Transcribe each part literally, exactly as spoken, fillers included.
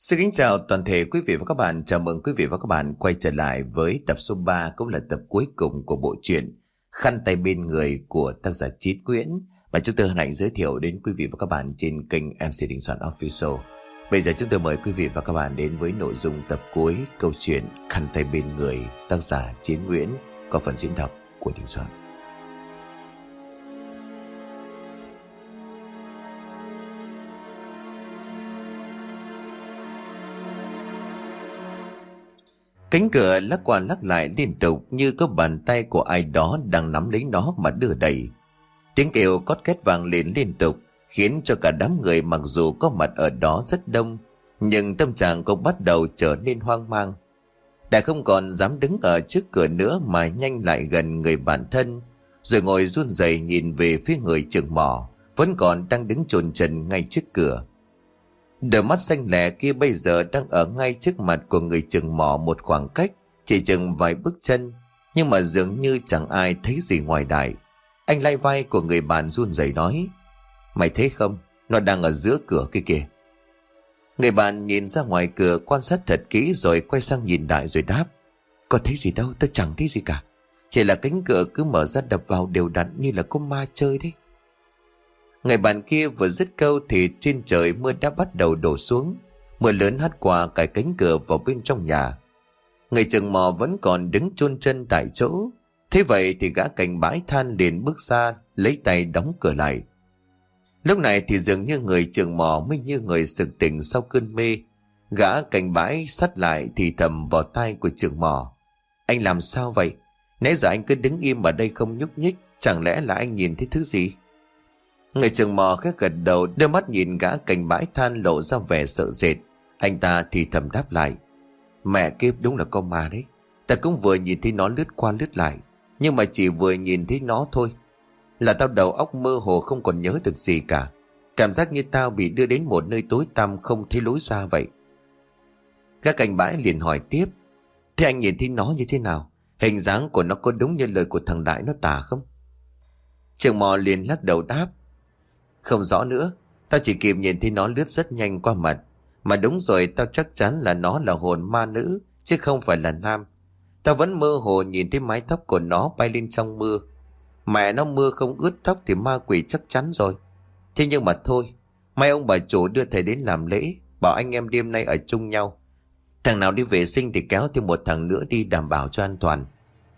Xin kính chào toàn thể quý vị và các bạn. Chào mừng quý vị và các bạn quay trở lại với tập số ba, cũng là tập cuối cùng của bộ truyện Khăn tay bên người của tác giả Chí Nguyễn, mà chúng tôi hân hạnh giới thiệu đến quý vị và các bạn trên kênh em xê Đình Soạn Official. Bây giờ chúng tôi mời quý vị và các bạn đến với nội dung tập cuối câu chuyện Khăn tay bên người, tác giả Chí Nguyễn, có phần diễn đọc của Đình Soạn. Cánh cửa lắc qua lắc lại liên tục, như có bàn tay của ai đó đang nắm lấy nó mà đưa đẩy. Tiếng kêu cót két vang lên liên tục, khiến cho cả đám người mặc dù có mặt ở đó rất đông, nhưng tâm trạng cũng bắt đầu trở nên hoang mang. Đã không còn dám đứng ở trước cửa nữa mà nhanh lại gần người bạn thân, rồi ngồi run rẩy nhìn về phía người chừng mỏ vẫn còn đang đứng chồn chần ngay trước cửa. Đôi mắt xanh lẻ kia bây giờ đang ở ngay trước mặt của người chừng mỏ một khoảng cách chỉ chừng vài bước chân, nhưng mà dường như chẳng ai thấy gì ngoài đại. Anh lay vai của người bạn run rẩy nói: "Mày thấy không? Nó đang ở giữa cửa kia kìa." Người bạn nhìn ra ngoài cửa quan sát thật kỹ rồi quay sang nhìn đại rồi đáp: "Có thấy gì đâu, tao chẳng thấy gì cả. Chỉ là cánh cửa cứ mở ra đập vào đều đặn như là có ma chơi đấy." Người bạn kia vừa dứt câu thì trên trời mưa đã bắt đầu đổ xuống. Mưa lớn hắt qua cái cánh cửa vào bên trong nhà. Người chừng mò vẫn còn đứng chôn chân tại chỗ. Thế vậy thì gã cành bãi than liền bước ra, lấy tay đóng cửa lại. Lúc này thì dường như người chừng mò mới như người sực tỉnh sau cơn mê. Gã cành bãi sát lại thì thầm vào tai của chừng mò: "Anh làm sao vậy? Nãy giờ anh cứ đứng im ở đây không nhúc nhích, chẳng lẽ là anh nhìn thấy thứ gì?" Người chừng mò khẽ gật đầu, đôi mắt nhìn gã cành bãi than lộ ra vẻ sợ sệt. Anh ta thì thầm đáp lại: "Mẹ kiếp, đúng là con ma đấy. Ta cũng vừa nhìn thấy nó lướt qua lướt lại, nhưng mà chỉ vừa nhìn thấy nó thôi là tao đầu óc mơ hồ không còn nhớ được gì cả. Cảm giác như tao bị đưa đến một nơi tối tăm không thấy lối ra vậy." Gã cành bãi liền hỏi tiếp: "Thế anh nhìn thấy nó như thế nào? Hình dáng của nó có đúng như lời của thằng Đại nó tả không?" Chừng mò liền lắc đầu đáp: "Không rõ nữa. Tao chỉ kịp nhìn thấy nó lướt rất nhanh qua mặt. Mà đúng rồi, tao chắc chắn là nó là hồn ma nữ chứ không phải là nam. Tao vẫn mơ hồ nhìn thấy mái tóc của nó bay lên trong mưa. Mẹ nó, mưa không ướt tóc thì ma quỷ chắc chắn rồi. Thế nhưng mà thôi, may ông bà chủ đưa thầy đến làm lễ, bảo anh em đêm nay ở chung nhau. Thằng nào đi vệ sinh thì kéo thêm một thằng nữa đi, đảm bảo cho an toàn."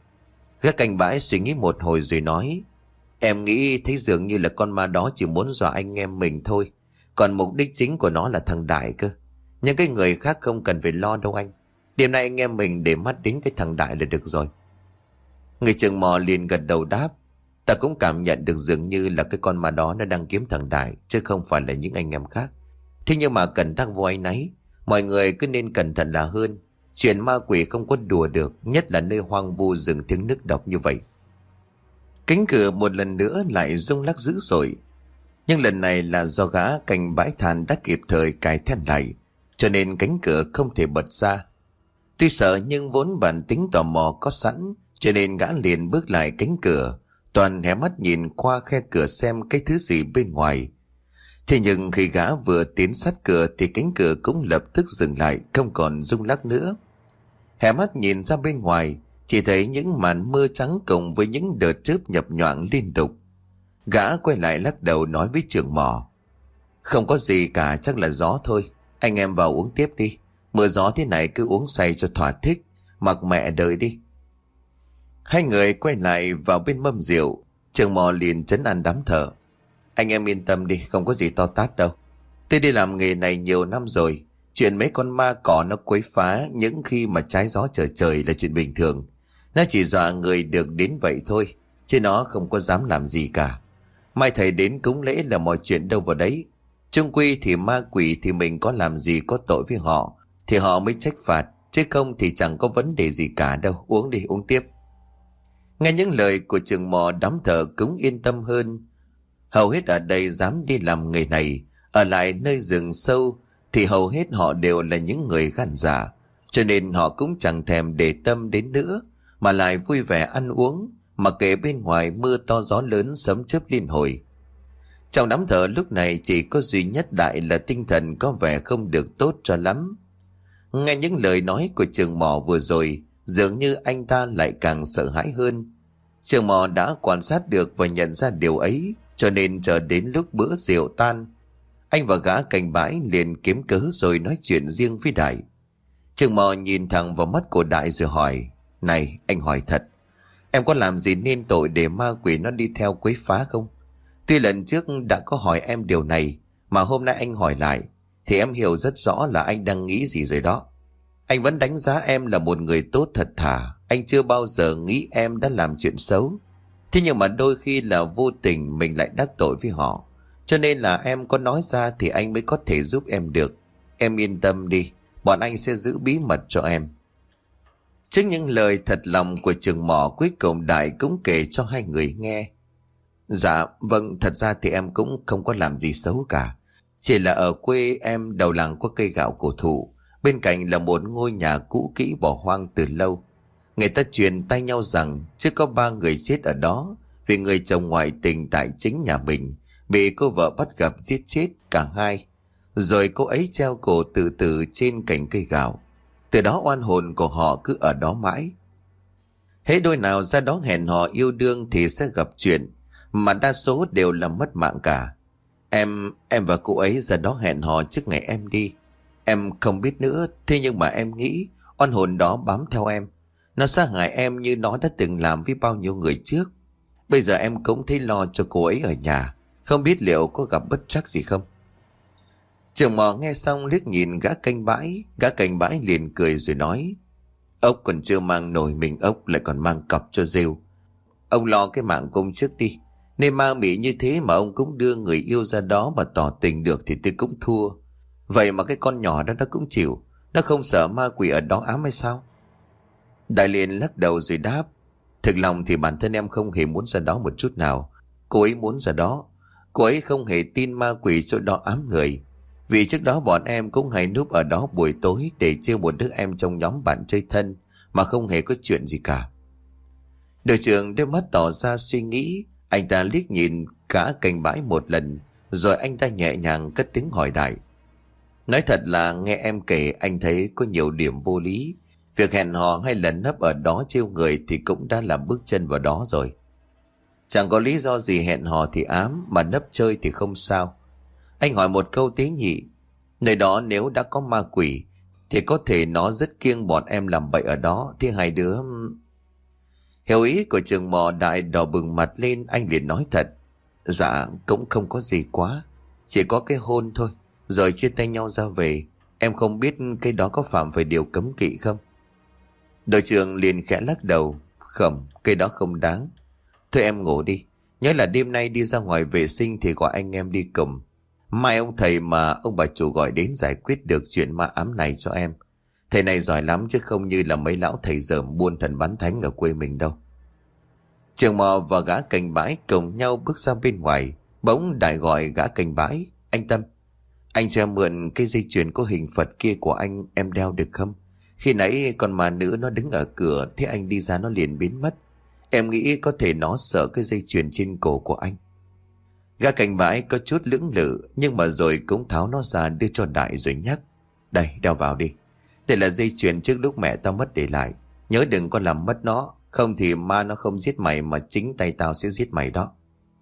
Gã cành bãi suy nghĩ một hồi rồi nói: "Em nghĩ thấy dường như là con ma đó chỉ muốn dọa anh em mình thôi. Còn mục đích chính của nó là thằng Đại cơ. Nhưng cái người khác không cần phải lo đâu anh. Đêm nay anh em mình để mắt đến cái thằng Đại là được rồi." Người chừng mò liền gật đầu đáp: "Ta cũng cảm nhận được dường như là cái con ma đó nó đang kiếm thằng Đại, chứ không phải là những anh em khác. Thế nhưng mà cần tăng vô áy náy, mọi người cứ nên cẩn thận là hơn. Chuyện ma quỷ không có đùa được, nhất là nơi hoang vu rừng tiếng nước độc như vậy." Cánh cửa một lần nữa lại rung lắc dữ dội, nhưng lần này là do gã cành bãi than đã kịp thời cài then lại, cho nên cánh cửa không thể bật ra. Tuy sợ nhưng vốn bản tính tò mò có sẵn, cho nên gã liền bước lại cánh cửa, toàn hé mắt nhìn qua khe cửa xem cái thứ gì bên ngoài. Thế nhưng khi gã vừa tiến sát cửa thì cánh cửa cũng lập tức dừng lại, không còn rung lắc nữa. Hé mắt nhìn ra bên ngoài, chỉ thấy những màn mưa trắng cùng với những đợt chớp nhập nhoạng liên tục. Gã quay lại lắc đầu nói với trưởng mỏ: "Không có gì cả, chắc là gió thôi. Anh em vào uống tiếp đi. Mưa gió thế này cứ uống say cho thỏa thích, mặc mẹ đợi đi." Hai người quay lại vào bên mâm rượu. Trưởng mỏ liền trấn an đám thợ: "Anh em yên tâm đi, không có gì to tát đâu. Tôi đi làm nghề này nhiều năm rồi. Chuyện mấy con ma cỏ nó quấy phá những khi mà trái gió trở trời là chuyện bình thường. Nó chỉ dọa người được đến vậy thôi, chứ nó không có dám làm gì cả. Mai thầy đến cúng lễ là mọi chuyện đâu vào đấy. Chung quy thì ma quỷ thì mình có làm gì có tội với họ thì họ mới trách phạt, chứ không thì chẳng có vấn đề gì cả đâu. Uống đi, uống tiếp." Nghe những lời của trưởng mò, đám thợ cũng yên tâm hơn. Hầu hết ở đây dám đi làm nghề này, ở lại nơi rừng sâu thì hầu hết họ đều là những người gan dạ, cho nên họ cũng chẳng thèm để tâm đến nữa, mà lại vui vẻ ăn uống, mặc kệ bên ngoài mưa to gió lớn sấm chớp liên hồi. Trong đám thợ lúc này chỉ có duy nhất Đại là tinh thần có vẻ không được tốt cho lắm. Nghe những lời nói của Trường Mò vừa rồi, dường như anh ta lại càng sợ hãi hơn. Trường Mò đã quan sát được và nhận ra điều ấy, cho nên chờ đến lúc bữa rượu tan, anh và gã canh bãi liền kiếm cớ rồi nói chuyện riêng với Đại. Trường Mò nhìn thẳng vào mắt của Đại rồi hỏi: Này, anh hỏi thật, em có làm gì nên tội để ma quỷ nó đi theo quấy phá không? Tuy lần trước đã có hỏi em điều này, mà hôm nay anh hỏi lại, thì em hiểu rất rõ là anh đang nghĩ gì rồi đó. Anh vẫn đánh giá em là một người tốt thật thà. Anh chưa bao giờ nghĩ em đã làm chuyện xấu. Thế nhưng mà đôi khi là vô tình mình lại đắc tội với họ. Cho nên là em có nói ra thì anh mới có thể giúp em được. Em yên tâm đi, bọn anh sẽ giữ bí mật cho em. Trước những lời thật lòng của Trường Mò, cuối cùng Đại cũng kể cho hai người nghe. Dạ vâng, thật ra thì em cũng không có làm gì xấu cả. Chỉ là ở quê em đầu làng có cây gạo cổ thụ, bên cạnh là một ngôi nhà cũ kỹ bỏ hoang từ lâu. Người ta truyền tay nhau rằng trước có ba người chết ở đó vì người chồng ngoại tình tại chính nhà mình, bị cô vợ bắt gặp giết chết cả hai. Rồi cô ấy treo cổ tự tử trên cành cây gạo. Từ đó oan hồn của họ cứ ở đó mãi. Hễ đôi nào ra đó hẹn hò yêu đương thì sẽ gặp chuyện, mà đa số đều là mất mạng cả. Em, em và cô ấy ra đó hẹn hò trước ngày em đi. Em không biết nữa, thế nhưng mà em nghĩ oan hồn đó bám theo em. Nó sát hại em như nó đã từng làm với bao nhiêu người trước. Bây giờ em cũng thấy lo cho cô ấy ở nhà, không biết liệu có gặp bất trắc gì không. Trường Mò nghe xong liếc nhìn gã canh bãi. Gã canh bãi liền cười rồi nói: Ốc còn chưa mang nổi mình ốc lại còn mang cọc cho rêu. Ông lo cái mạng công trước đi. Nên ma mị như thế mà ông cũng đưa người yêu ra đó mà tỏ tình được thì tôi cũng thua. Vậy mà cái con nhỏ đó nó cũng chịu. Nó không sợ ma quỷ ở đó ám hay sao? Đại liền lắc đầu rồi đáp: Thực lòng thì bản thân em không hề muốn ra đó một chút nào. Cô ấy muốn ra đó. Cô ấy không hề tin ma quỷ chỗ đó ám người. Vì trước đó bọn em cũng hay núp ở đó buổi tối để trêu một đứa em trong nhóm bạn chơi thân, mà không hề có chuyện gì cả. Đội trưởng đôi mắt tỏ ra suy nghĩ. Anh ta liếc nhìn cả cành bãi một lần, rồi anh ta nhẹ nhàng cất tiếng hỏi Đại: Nói thật là nghe em kể anh thấy có nhiều điểm vô lý. Việc hẹn hò hay lần nấp ở đó trêu người thì cũng đã là bước chân vào đó rồi. Chẳng có lý do gì hẹn hò thì ám, mà nấp chơi thì không sao. Anh hỏi một câu tế nhị: Nơi đó nếu đã có ma quỷ thì có thể nó rất kiêng bọn em làm bậy ở đó. Thì hai đứa... Hiểu ý của Trường Mò, Đại đỏ bừng mặt lên. Anh liền nói thật: Dạ cũng không có gì quá, chỉ có cái hôn thôi, rồi chia tay nhau ra về. Em không biết cái đó có phạm phải điều cấm kỵ không? Đội trưởng liền khẽ lắc đầu: Không, cái đó không đáng. Thôi em ngủ đi. Nhớ là đêm nay đi ra ngoài vệ sinh thì gọi anh em đi cùng. Mai ông thầy mà ông bà chủ gọi đến giải quyết được chuyện ma ám này cho em. Thầy này giỏi lắm chứ không như là mấy lão thầy dởm buôn thần bán thánh ở quê mình đâu. Trường Mò và gã canh bãi cùng nhau bước ra bên ngoài. Bỗng Đại gọi gã canh bãi: Anh Tâm, anh cho em mượn cái dây chuyền có hình Phật kia của anh, em đeo được không? Khi nãy con ma nữ nó đứng ở cửa, thế anh đi ra nó liền biến mất. Em nghĩ có thể nó sợ cái dây chuyền trên cổ của anh. Gã canh bãi có chút lưỡng lự, nhưng mà rồi cũng tháo nó ra đưa cho Đại rồi nhắc: Đây, đeo vào đi. Đây là dây chuyền trước lúc mẹ tao mất để lại. Nhớ đừng có làm mất nó, không thì ma nó không giết mày mà chính tay tao sẽ giết mày đó.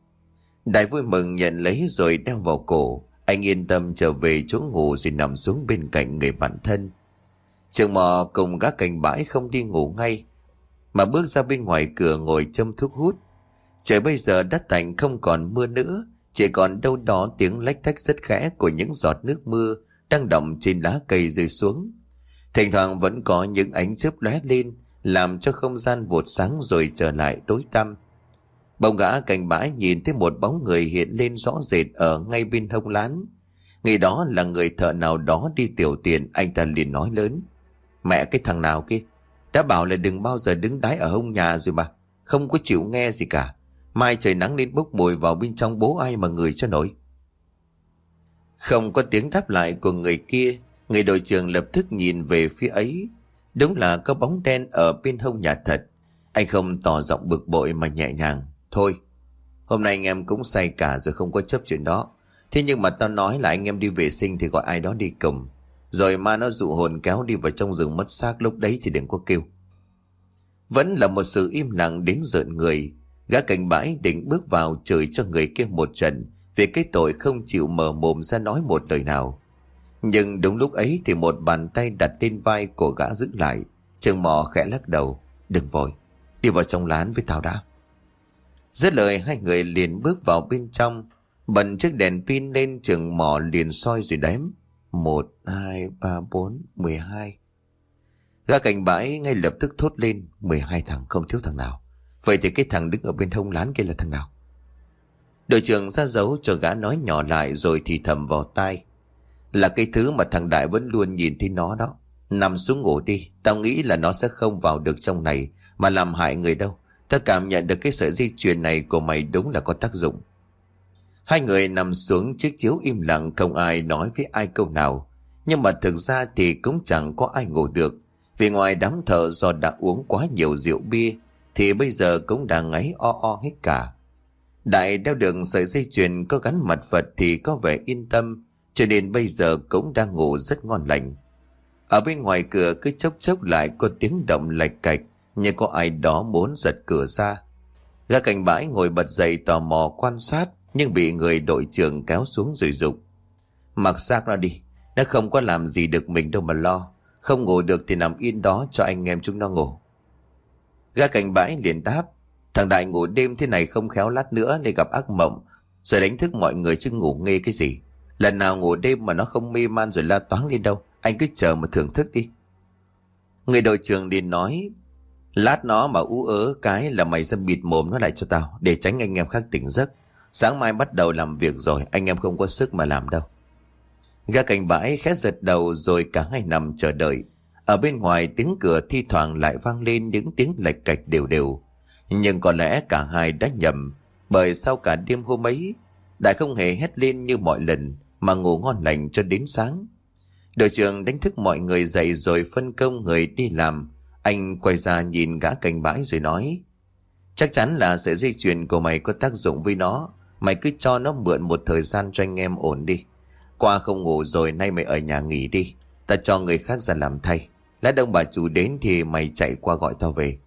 Đại vui mừng nhận lấy rồi đeo vào cổ. Anh yên tâm trở về chỗ ngủ rồi nằm xuống bên cạnh người bạn thân. Trường Mò cùng gã canh bãi không đi ngủ ngay, mà bước ra bên ngoài cửa ngồi châm thuốc hút. Trời bây giờ đất tạnh, không còn mưa nữa, chỉ còn đâu đó tiếng lách tách rất khẽ của những giọt nước mưa đang đọng trên lá cây rơi xuống. Thỉnh thoảng vẫn có những ánh chớp lóe lên, làm cho không gian vụt sáng rồi trở lại tối tăm. Bỗng gã canh bãi nhìn thấy một bóng người hiện lên rõ rệt ở ngay bên hông lán. Người đó là người thợ nào đó đi tiểu tiền. Anh ta liền nói lớn: Mẹ cái thằng nào kia, đã bảo là đừng bao giờ đứng đái ở hông nhà rồi mà, không có chịu nghe gì cả. Mai trời nắng lên bốc mùi vào bên trong bố ai mà ngửi cho nổi. Không có tiếng đáp lại của người kia. Người đội trưởng lập tức nhìn về phía ấy. Đúng là có bóng đen ở bên hông nhà thật. Anh không tỏ giọng bực bội mà nhẹ nhàng: Thôi. Hôm nay anh em cũng say cả rồi, không có chấp chuyện đó. Thế nhưng mà tao nói là anh em đi vệ sinh thì gọi ai đó đi cùng. Rồi ma nó dụ hồn kéo đi vào trong rừng mất xác, lúc đấy thì đừng có kêu. Vẫn là một sự im lặng đến rợn người. Gã cảnh bãi định bước vào chửi cho người kia một trận vì cái tội không chịu mở mồm ra nói một lời nào. Nhưng đúng lúc ấy thì một bàn tay đặt lên vai của gã giữ lại. Trường Mò khẽ lắc đầu. Đừng vội, đi vào trong lán với tao đã. Dứt lời hai người liền bước vào bên trong. Bật chiếc đèn pin lên, Trường Mò liền soi rồi đếm. Một, hai, ba, bốn, mười hai. Gã cảnh bãi ngay lập tức thốt lên. Mười hai thằng, không thiếu thằng nào. Vậy thì cái thằng đứng ở bên hông lán kia là thằng nào? Đội trưởng ra dấu cho gã nói nhỏ lại rồi thì thầm vào tai. Là cái thứ mà thằng Đại vẫn luôn nhìn thấy nó đó. Nằm xuống ngủ đi, tao nghĩ là nó sẽ không vào được trong này mà làm hại người đâu. Tao cảm nhận được cái sợi dây chuyền này của mày đúng là có tác dụng. Hai người nằm xuống chiếc chiếu im lặng, không ai nói với ai câu nào. Nhưng mà thực ra thì cũng chẳng có ai ngủ được. Vì ngoài đám thợ do đã uống quá nhiều rượu bia thì bây giờ cũng đang ngáy o o hết cả. Đại đeo được sợi dây chuyền có gắn mặt Phật thì có vẻ yên tâm, cho nên bây giờ cũng đang ngủ rất ngon lành. Ở bên ngoài cửa cứ chốc chốc lại có tiếng động lạch cạch, như có ai đó muốn giật cửa ra. Gã cảnh bãi ngồi bật dậy tò mò quan sát, nhưng bị người đội trưởng kéo xuống rồi giục. Mặc xác nó đi, nó không có làm gì được mình đâu mà lo. Không ngủ được thì nằm yên đó cho anh em chúng nó ngủ. Gã cảnh bãi liền đáp. Thằng Đại ngủ đêm thế này không khéo lát nữa để gặp ác mộng rồi đánh thức mọi người chứ ngủ nghe cái gì. Lần nào ngủ đêm mà nó không mê man rồi la toáng lên đâu. Anh cứ chờ mà thưởng thức đi. Người đội trưởng liền nói. Lát nó mà ú ớ cái là mày ra bịt mồm nó lại cho tao, để tránh anh em khác tỉnh giấc. Sáng mai bắt đầu làm việc rồi, anh em không có sức mà làm đâu. Gã cảnh bãi khẽ giật đầu rồi cả hai nằm chờ đợi. Ở bên ngoài tiếng cửa thi thoảng lại vang lên những tiếng lạch cạch đều đều. Nhưng có lẽ cả hai đã nhầm, bởi sau cả đêm hôm ấy Đại không hề hét lên như mọi lần mà ngủ ngon lành cho đến sáng. Đội trưởng đánh thức mọi người dậy rồi phân công người đi làm. Anh quay ra nhìn gã cảnh bãi rồi nói. Chắc chắn là sợi dây chuyền của mày có tác dụng với nó. Mày cứ cho nó mượn một thời gian cho anh em ổn đi. Qua không ngủ rồi, nay mày ở nhà nghỉ đi. Ta cho người khác ra làm thay. Lát đông bà chủ đến thì mày chạy qua gọi tao về.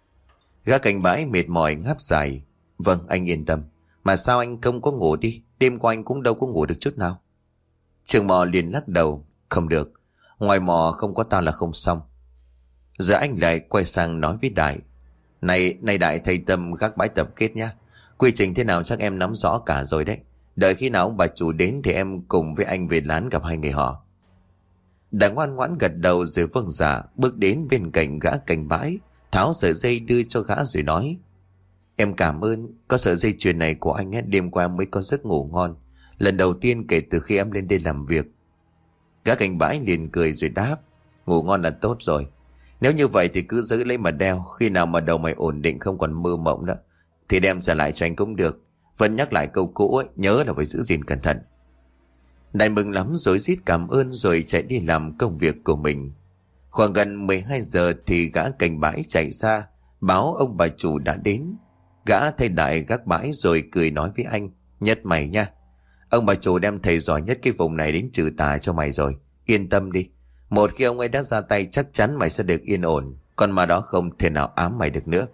Gã cảnh bãi mệt mỏi ngáp dài. Vâng, anh yên tâm. Mà sao anh không có ngủ đi? Đêm qua anh cũng đâu có ngủ được chút nào. Trường Mò liền lắc đầu. Không được, ngoài mò không có tao là không xong. Giờ anh lại quay sang nói với Đại. Này, này Đại, thầy Tâm gác bãi tập kết nhá. Quy trình thế nào chắc em nắm rõ cả rồi đấy. Đợi khi nào ông bà chủ đến thì em cùng với anh về lán gặp hai người họ. Đại ngoan ngoãn gật đầu rồi vâng dạ, bước đến bên cạnh gã cảnh bãi, tháo sợi dây đưa cho gã rồi nói. Em cảm ơn, có sợi dây chuyền này của anh ấy, đêm qua em mới có giấc ngủ ngon. Lần đầu tiên kể từ khi em lên đây làm việc. Gã cảnh bãi liền cười rồi đáp. Ngủ ngon là tốt rồi. Nếu như vậy thì cứ giữ lấy mà đeo. Khi nào mà đầu mày ổn định không còn mơ mộng đó thì đem trả lại cho anh cũng được. Vẫn nhắc lại câu cũ ấy, nhớ là phải giữ gìn cẩn thận. Đại mừng lắm rồi rít cảm ơn rồi chạy đi làm công việc của mình. Khoảng gần mười hai giờ thì gã cảnh bãi chạy ra báo ông bà chủ đã đến. Gã thay Đại gác bãi rồi cười nói với anh. Nhất mày nha. Ông bà chủ đem thầy giỏi nhất cái vùng này đến trừ tà cho mày rồi. Yên tâm đi. Một khi ông ấy đã ra tay chắc chắn mày sẽ được yên ổn. Còn mà đó không thể nào ám mày được nữa.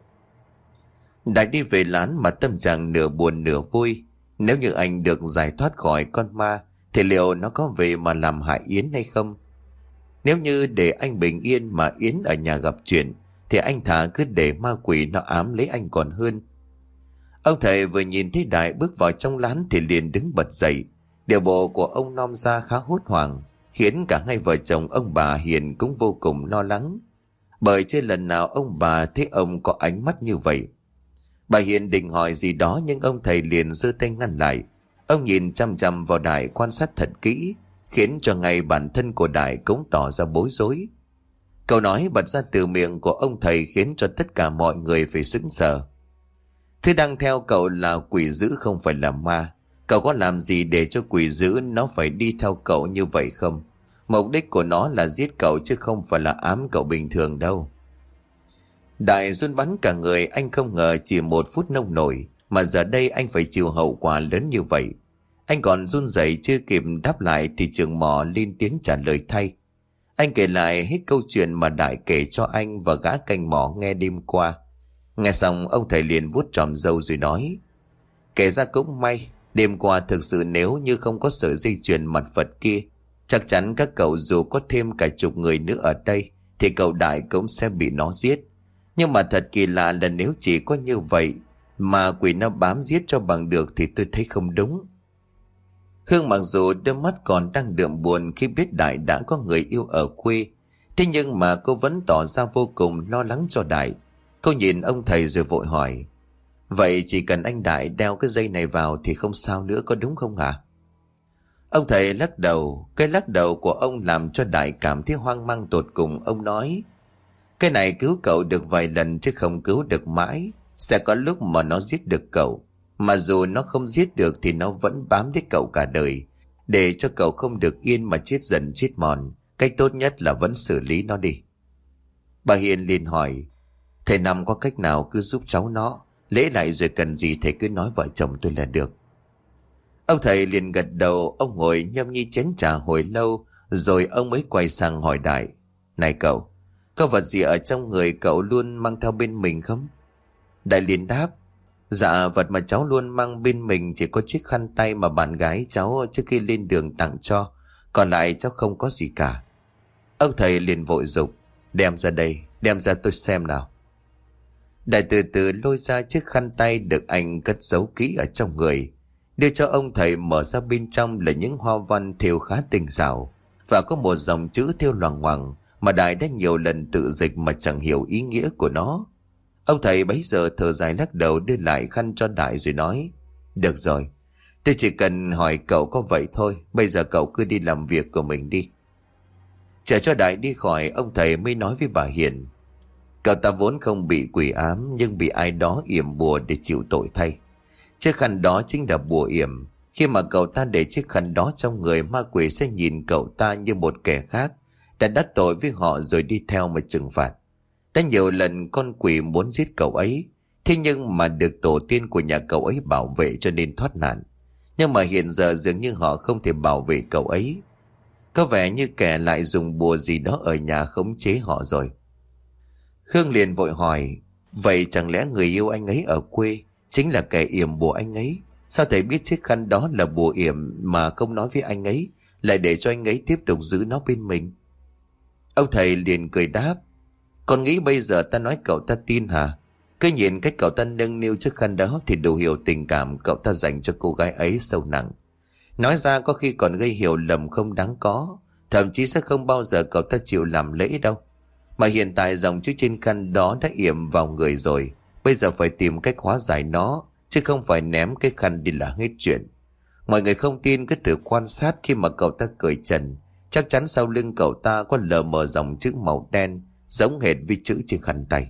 Đại đi về lán mà tâm trạng nửa buồn nửa vui. Nếu như anh được giải thoát khỏi con ma thì liệu nó có về mà làm hại Yến hay không? Nếu như để anh bình yên mà Yến ở nhà gặp chuyện thì anh thà cứ để ma quỷ nó ám lấy anh còn hơn. Ông thầy vừa nhìn thấy Đại bước vào trong lán thì liền đứng bật dậy. Điều bộ của ông nom ra khá hốt hoảng, khiến cả hai vợ chồng ông bà Hiền cũng vô cùng lo lắng. Bởi chưa lần nào ông bà thấy ông có ánh mắt như vậy. Bà Hiền định hỏi gì đó nhưng ông thầy liền giơ tay ngăn lại. Ông nhìn chăm chăm vào Đại quan sát thật kỹ, khiến cho ngay bản thân của Đại cũng tỏ ra bối rối. Câu nói bật ra từ miệng của ông thầy khiến cho tất cả mọi người phải sững sờ. Thứ đang theo cậu là quỷ dữ không phải là ma. Cậu có làm gì để cho quỷ dữ nó phải đi theo cậu như vậy không? Mục đích của nó là giết cậu chứ không phải là ám cậu bình thường đâu. Đại run bắn cả người, anh không ngờ chỉ một phút nông nổi mà giờ đây anh phải chịu hậu quả lớn như vậy. Anh còn run rẩy chưa kịp đáp lại thì trưởng mỏ lên tiếng trả lời thay. Anh kể lại hết câu chuyện mà Đại kể cho anh và gã canh mỏ nghe đêm qua. Nghe xong ông thầy liền vuốt tròm râu rồi nói: Kể ra cũng may, đêm qua thực sự nếu như không có sợi dây chuyền mặt Phật kia, chắc chắn các cậu dù có thêm cả chục người nữa ở đây thì cậu Đại cũng sẽ bị nó giết. Nhưng mà thật kỳ lạ là nếu chỉ có như vậy mà quỷ nó bám giết cho bằng được thì tôi thấy không đúng. Hương mặc dù đôi mắt còn đang đượm buồn khi biết Đại đã có người yêu ở quê, thế nhưng mà cô vẫn tỏ ra vô cùng lo lắng cho Đại. Cô nhìn ông thầy rồi vội hỏi: Vậy chỉ cần anh Đại đeo cái dây này vào thì không sao nữa có đúng không hả? Ông thầy lắc đầu. Cái lắc đầu của ông làm cho Đại cảm thấy hoang mang tột cùng. Ông nói: Cái này cứu cậu được vài lần chứ không cứu được mãi. Sẽ có lúc mà nó giết được cậu. Mà dù nó không giết được thì nó vẫn bám lấy cậu cả đời, để cho cậu không được yên mà chết dần chết mòn. Cách tốt nhất là vẫn xử lý nó đi. Bà Hiền liền hỏi: Thầy Năm có cách nào cứ giúp cháu nó, lễ lại rồi cần gì thầy cứ nói vợ chồng tôi là được. Ông thầy liền gật đầu. Ông ngồi nhâm nhi chén trà hồi lâu, rồi ông mới quay sang hỏi Đại: Này cậu, có vật gì ở trong người cậu luôn mang theo bên mình không? Đại liền đáp: Dạ, vật mà cháu luôn mang bên mình chỉ có chiếc khăn tay mà bạn gái cháu trước khi lên đường tặng cho. Còn lại cháu không có gì cả. Ông thầy liền vội giục: Đem ra đây, đem ra tôi xem nào. Đại từ từ lôi ra chiếc khăn tay được anh cất giấu kỹ ở trong người, đưa cho ông thầy. Mở ra bên trong là những hoa văn thêu khá tinh xảo, và có một dòng chữ thêu loằng ngoằng mà Đại đã nhiều lần tự dịch mà chẳng hiểu ý nghĩa của nó. Ông thầy bấy giờ thở dài lắc đầu, đưa lại khăn cho Đại rồi nói: Được rồi, tôi chỉ cần hỏi cậu có vậy thôi. Bây giờ cậu cứ đi làm việc của mình đi. Chờ cho Đại đi khỏi, ông thầy mới nói với bà Hiền: Cậu ta vốn không bị quỷ ám, nhưng bị ai đó yểm bùa để chịu tội thay. Chiếc khăn đó chính là bùa yểm. Khi mà cậu ta để chiếc khăn đó trong người, ma quỷ sẽ nhìn cậu ta như một kẻ khác đã đắc tội với họ rồi đi theo mà trừng phạt. Đã nhiều lần con quỷ muốn giết cậu ấy, thế nhưng mà được tổ tiên của nhà cậu ấy bảo vệ cho nên thoát nạn. Nhưng mà hiện giờ dường như họ không thể bảo vệ cậu ấy. Có vẻ như kẻ lại dùng bùa gì đó ở nhà khống chế họ rồi. Hương liền vội hỏi: Vậy chẳng lẽ người yêu anh ấy ở quê chính là kẻ yểm bùa anh ấy? Sao thầy biết chiếc khăn đó là bùa yểm mà không nói với anh ấy, lại để cho anh ấy tiếp tục giữ nó bên mình? Ông thầy liền cười đáp: Con nghĩ bây giờ ta nói cậu ta tin hả? Cứ nhìn cách cậu ta nâng niu chiếc khăn đó thì đủ hiểu tình cảm cậu ta dành cho cô gái ấy sâu nặng. Nói ra có khi còn gây hiểu lầm không đáng có. Thậm chí sẽ không bao giờ cậu ta chịu làm lễ đâu. Mà hiện tại dòng chữ trên khăn đó đã yểm vào người rồi. Bây giờ phải tìm cách hóa giải nó, chứ không phải ném cái khăn đi là hết chuyện. Mọi người không tin cứ thử quan sát khi mà cậu ta cởi trần. Chắc chắn sau lưng cậu ta có lờ mờ dòng chữ màu đen, giống hệt với chữ trên khăn tay.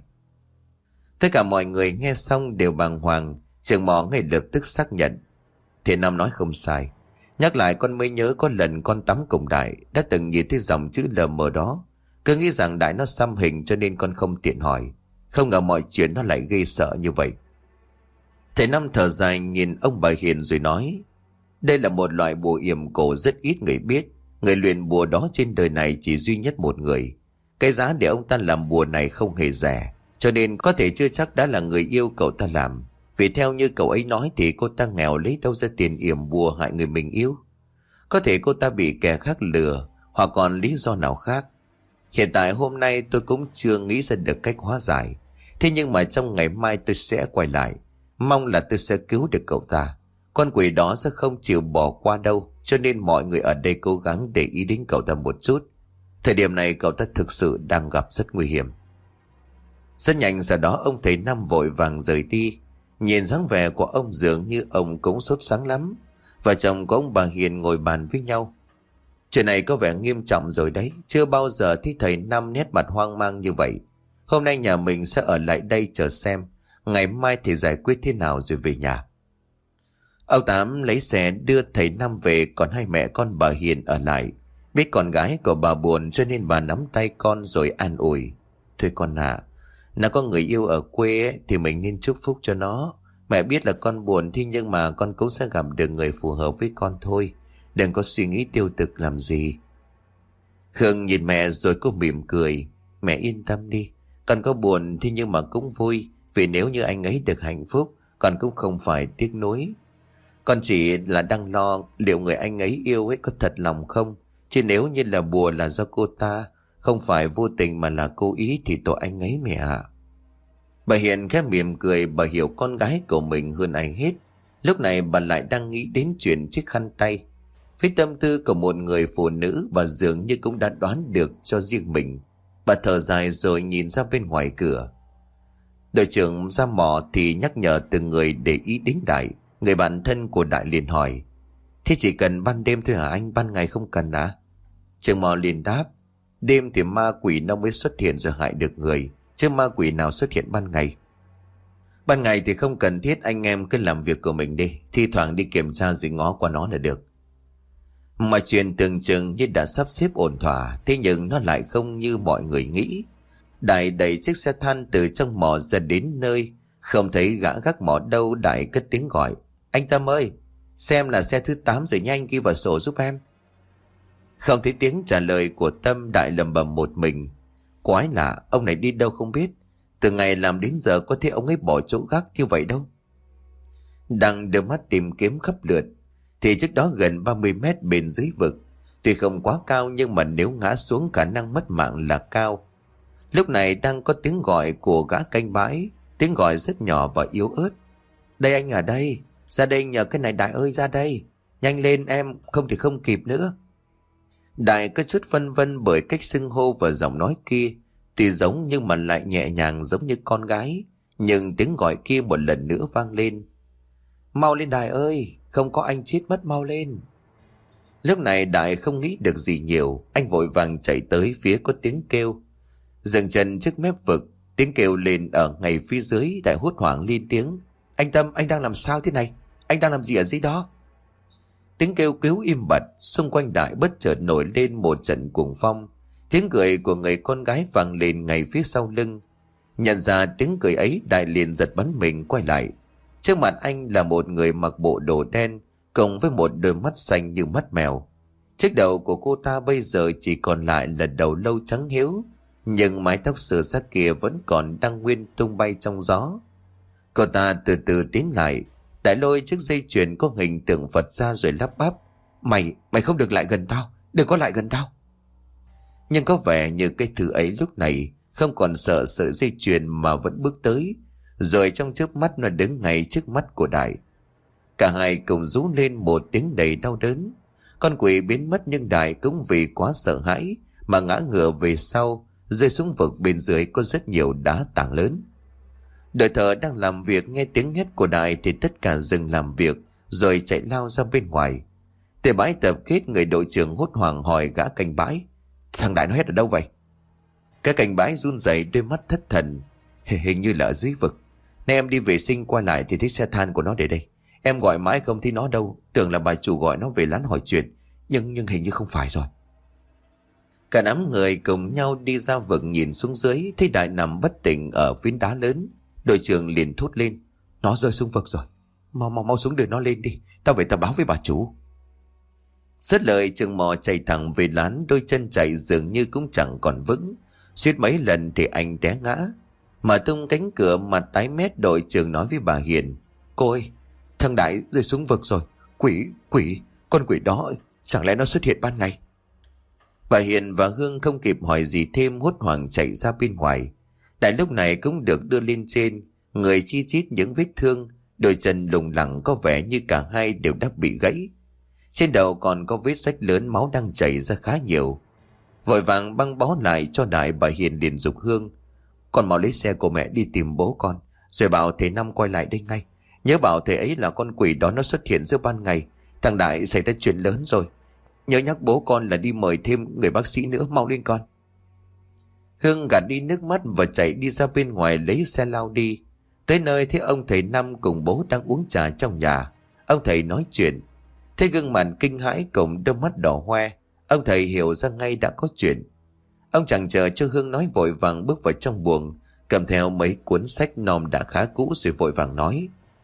Tất cả mọi người nghe xong đều bàng hoàng. Trưởng mỏ ngay lập tức xác nhận: Thầy Năm nói không sai. Nhắc lại con mới nhớ có lần con tắm cùng Đại đã từng nhìn thấy dòng chữ lờ mờ đó. Cứ nghĩ rằng Đại nó xăm hình cho nên con không tiện hỏi. Không ngờ mọi chuyện nó lại gây sợ như vậy. Thầy Năm thở dài nhìn ông bà Hiền rồi nói: Đây là một loại bùa yểm cổ rất ít người biết. Người luyện bùa đó trên đời này chỉ duy nhất một người. Cái giá để ông ta làm bùa này không hề rẻ, cho nên có thể chưa chắc đã là người yêu cậu ta làm. Vì theo như cậu ấy nói thì cô ta nghèo, lấy đâu ra tiền yểm bùa hại người mình yêu. Có thể cô ta bị kẻ khác lừa, hoặc còn lý do nào khác. Hiện tại hôm nay tôi cũng chưa nghĩ ra được cách hóa giải. Thế nhưng mà trong ngày mai tôi sẽ quay lại. Mong là tôi sẽ cứu được cậu ta. Con quỷ đó sẽ không chịu bỏ qua đâu. Cho nên mọi người ở đây cố gắng để ý đến cậu ta một chút. Thời điểm này cậu ta thực sự đang gặp rất nguy hiểm. Rất nhanh sau đó ông thầy Năm vội vàng rời đi. Nhìn dáng vẻ của ông dường như ông cũng sốt sắng lắm. Vợ chồng của ông bà Hiền ngồi bàn với nhau. Chuyện này có vẻ nghiêm trọng rồi đấy. Chưa bao giờ thấy thầy Năm nét mặt hoang mang như vậy. Hôm nay nhà mình sẽ ở lại đây chờ xem ngày mai thì giải quyết thế nào rồi về nhà. Ông Tám lấy xe đưa thầy Năm về, còn hai mẹ con bà Hiền ở lại. Biết con gái của bà buồn cho nên bà nắm tay con rồi an ủi: Thôi con à, nó có người yêu ở quê ấy, thì mình nên chúc phúc cho nó. Mẹ biết là con buồn, thế nhưng mà con cũng sẽ gặp được người phù hợp với con thôi. Đừng có suy nghĩ tiêu cực làm gì. Hương nhìn mẹ rồi cô mỉm cười. Mẹ yên tâm đi, con có buồn thế nhưng mà cũng vui. Vì nếu như anh ấy được hạnh phúc, con cũng không phải tiếc nuối. Con chỉ là đang lo liệu người anh ấy yêu ấy có thật lòng không. Chứ nếu như là bùa là do cô ta, không phải vô tình mà là cố ý, thì tội anh ấy mẹ ạ. Bà Hiền khẽ mỉm cười, bà hiểu con gái của mình hơn ai hết. Lúc này bà lại đang nghĩ đến chuyện chiếc khăn tay. Với tâm tư của một người phụ nữ, bà dường như cũng đã đoán được cho riêng mình. Bà thở dài rồi nhìn ra bên ngoài cửa. Đội trưởng ra mò thì nhắc nhở từng người để ý đến Đại. Người bạn thân của Đại liền hỏi: thế chỉ cần ban đêm thôi hả anh, ban ngày không cần à? Trưởng mò liền đáp: đêm thì ma quỷ nó mới xuất hiện rồi hại được người, chứ ma quỷ nào xuất hiện ban ngày. Ban ngày thì không cần thiết, anh em cứ làm việc của mình đi, thi thoảng đi kiểm tra rồi ngó qua nó là được. Mọi chuyện tưởng chừng như đã sắp xếp ổn thỏa, thế nhưng nó lại không như mọi người nghĩ. Đại đẩy chiếc xe than từ trong mỏ ra đến nơi, không thấy gã gác mỏ đâu. Đại cất tiếng gọi: anh Tâm ơi, xem là xe thứ tám rồi, nhanh ghi vào sổ giúp em. Không thấy tiếng trả lời của Tâm, Đại lầm bầm một mình: quái lạ, ông này đi đâu không biết, từ ngày làm đến giờ có thấy ông ấy bỏ chỗ gác như vậy đâu. Đang đưa mắt tìm kiếm khắp lượt thì trước đó gần ba mươi mét bên dưới vực, tuy không quá cao nhưng mà nếu ngã xuống khả năng mất mạng là cao. Lúc này đang có tiếng gọi của gã canh bãi, tiếng gọi rất nhỏ và yếu ớt: đây anh ở đây, ra đây nhờ cái này Đại ơi, ra đây, nhanh lên em, không thì không kịp nữa. Đại có chút phân vân bởi cách xưng hô và giọng nói kia, tuy giống nhưng mà lại nhẹ nhàng giống như con gái. Nhưng tiếng gọi kia một lần nữa vang lên: mau lên Đại ơi, không có anh chết mất, mau lên. Lúc này Đại không nghĩ được gì nhiều, anh vội vàng chạy tới phía có tiếng kêu. Dừng chân trước mép vực, tiếng kêu lên ở ngay phía dưới. Đại hốt hoảng lên tiếng: anh Tâm, anh đang làm sao thế này? Anh đang làm gì ở dưới đó? Tiếng kêu cứu im bặt, xung quanh Đại bất chợt nổi lên một trận cuồng phong. Tiếng cười của người con gái vang lên ngay phía sau lưng. Nhận ra tiếng cười ấy, Đại liền giật bắn mình quay lại. Trước mặt anh là một người mặc bộ đồ đen, cộng với một đôi mắt xanh như mắt mèo. Chiếc đầu của cô ta bây giờ chỉ còn lại là đầu lâu trắng hiếu, nhưng mái tóc sờ xác kia vẫn còn đang nguyên tung bay trong gió. Cô ta từ từ tiến lại, Đại lôi chiếc dây chuyền có hình tượng Phật ra rồi lắp bắp: Mày, mày không được lại gần tao, đừng có lại gần tao. Nhưng có vẻ như cái thứ ấy lúc này không còn sợ sợi dây chuyền mà vẫn bước tới, rồi trong chớp mắt nó đứng ngay trước mắt của Đại. Cả hai cùng rú lên một tiếng đầy đau đớn. Con quỷ biến mất nhưng Đại cũng vì quá sợ hãi mà ngã ngửa về sau, rơi xuống vực bên dưới có rất nhiều đá tảng lớn. Đội thợ đang làm việc nghe tiếng hét của Đại thì tất cả dừng làm việc rồi chạy lao ra bên ngoài. Tại bãi tập kết, người đội trưởng hốt hoảng hỏi gã canh bãi: thằng Đại nó hét ở đâu vậy? Cái canh bãi run rẩy, đôi mắt thất thần: hình như là ở dưới vực. Nay em đi vệ sinh qua lại thì thấy xe than của nó để đây. Em gọi mãi không thấy nó đâu, tưởng là bà chủ gọi nó về lán hỏi chuyện, nhưng nhưng hình như không phải rồi. Cả đám người cùng nhau đi ra vực nhìn xuống dưới, thấy Đại nằm bất tỉnh ở phiến đá lớn. Đội trưởng liền thốt lên: nó rơi xuống vực rồi, mau mau mau xuống đưa nó lên đi, tao về tao báo với bà chủ. Dứt lời, Trường Mò chạy thẳng về lán, đôi chân chạy dường như cũng chẳng còn vững, suýt mấy lần thì anh té ngã. Mà tung cánh cửa, mặt tái mét, đội trưởng nói với bà Hiền: cô ơi, thằng Đại rơi xuống vực rồi, quỷ, quỷ, con quỷ đó chẳng lẽ nó xuất hiện ban ngày? Bà Hiền và Hương không kịp hỏi gì thêm, hốt hoảng chạy ra bên ngoài. Đại lúc này cũng được đưa lên trên, người chi chít những vết thương, đôi chân lủng lẳng, có vẻ như cả hai đều đã bị gãy. Trên đầu còn có vết rách lớn, máu đang chảy ra khá nhiều. Vội vàng băng bó lại cho Đại, bà Hiền liền giục Hương: con mau lấy xe của mẹ đi tìm bố con, rồi bảo thầy Năm quay lại đây ngay. Nhớ bảo thầy ấy là con quỷ đó nó xuất hiện giữa ban ngày. Thằng Đại xảy ra chuyện lớn rồi. Nhớ nhắc bố con là đi mời thêm người bác sĩ nữa, mau lên con. Hương gạt đi nước mắt và chạy đi ra bên ngoài lấy xe lao đi. Tới nơi thấy ông thầy Năm cùng bố đang uống trà trong nhà. Ông thầy nói chuyện, thấy gương mặt kinh hãi cùng đôi mắt đỏ hoe, ông thầy hiểu ra ngay đã có chuyện. Ông chẳng chờ cho Hương nói, vội vàng bước vào trong buồng, cầm theo mấy cuốn sách nom đã khá cũ rồi vội vàng nói: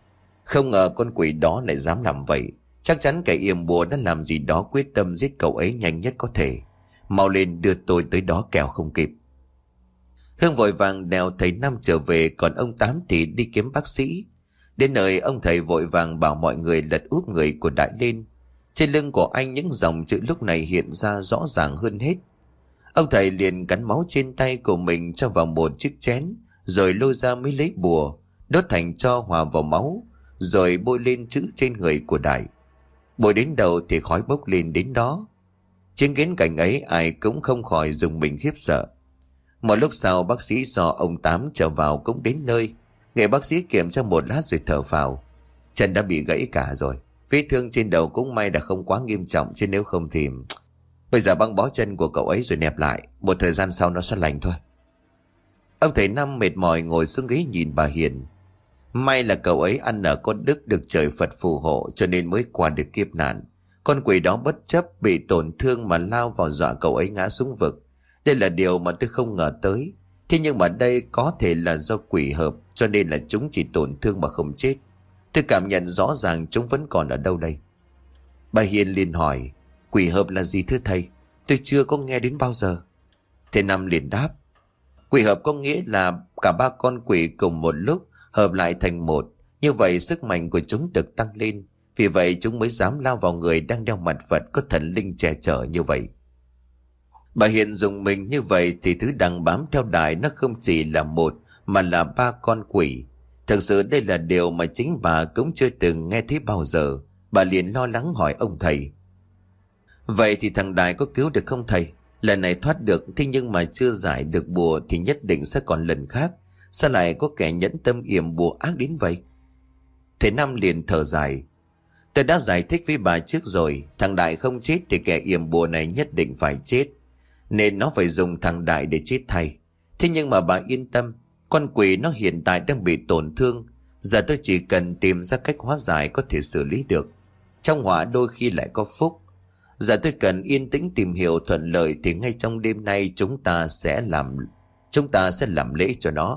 Không ngờ con quỷ đó lại dám làm vậy. Chắc chắn kẻ yểm bùa đã làm gì đó quyết tâm giết cậu ấy nhanh nhất có thể. Mau lên đưa tôi tới đó kẻo không kịp. Hương vội vàng đèo thầy Năm trở về, còn ông Tám thì đi kiếm bác sĩ. Đến nơi ông thầy vội vàng bảo mọi người lật úp người của Đại lên. Trên lưng của anh những dòng chữ lúc này hiện ra rõ ràng hơn hết. Ông thầy liền cắn máu trên tay của mình cho vào một chiếc chén, rồi lôi ra mấy lấy bùa, đốt thành tro hòa vào máu, rồi bôi lên chữ trên người của Đại. Bôi đến đầu thì khói bốc lên đến đó. Chứng kiến cảnh ấy ai cũng không khỏi dùng mình khiếp sợ. Một lúc sau bác sĩ do ông Tám trở vào cũng đến nơi. Người bác sĩ kiểm tra một lát rồi thở phào. Chân đã bị gãy cả rồi. Vết thương trên đầu cũng may đã không quá nghiêm trọng, chứ nếu không thì... Bây giờ băng bó chân của cậu ấy rồi nẹp lại. Một thời gian sau nó sẽ lành thôi. Ông thầy Năm mệt mỏi ngồi xuống ghế nhìn bà Hiền. May là cậu ấy ăn ở có đức, được trời Phật phù hộ cho nên mới qua được kiếp nạn. Con quỷ đó bất chấp bị tổn thương mà lao vào dọa cậu ấy ngã xuống vực. Đây là điều mà tôi không ngờ tới. Thế nhưng mà đây có thể là do quỷ hợp, cho nên là chúng chỉ tổn thương mà không chết. Tôi cảm nhận rõ ràng chúng vẫn còn ở đâu đây. Bà Hiền liền hỏi, quỷ hợp là gì thưa thầy? Tôi chưa có nghe đến bao giờ. Thầy Năm liền đáp, quỷ hợp có nghĩa là cả ba con quỷ cùng một lúc hợp lại thành một. Như vậy sức mạnh của chúng được tăng lên. Vì vậy chúng mới dám lao vào người đang đeo mặt Phật có thần linh che chở như vậy. Bà Hiền dùng mình như vậy thì thứ đang bám theo Đại nó không chỉ là một mà là ba con quỷ. Thực sự đây là điều mà chính bà cũng chưa từng nghe thấy bao giờ. Bà liền lo lắng hỏi ông thầy, vậy thì thằng Đại có cứu được không thầy? Lần này thoát được, thế nhưng mà chưa giải được bùa thì nhất định sẽ còn lần khác. Sao lại có kẻ nhẫn tâm yểm bùa ác đến vậy? Thầy Năm liền thở dài, tôi đã giải thích với bà trước rồi. Thằng Đại không chết thì kẻ yểm bùa này nhất định phải chết, nên nó phải dùng thằng Đại để chết thay. Thế nhưng mà bà yên tâm, con quỷ nó hiện tại đang bị tổn thương. Giờ tôi chỉ cần tìm ra cách hóa giải có thể xử lý được. Trong họa đôi khi lại có phúc. Giờ tôi cần yên tĩnh tìm hiểu thuận lợi thì ngay trong đêm nay chúng ta sẽ làm chúng ta sẽ làm lễ cho nó.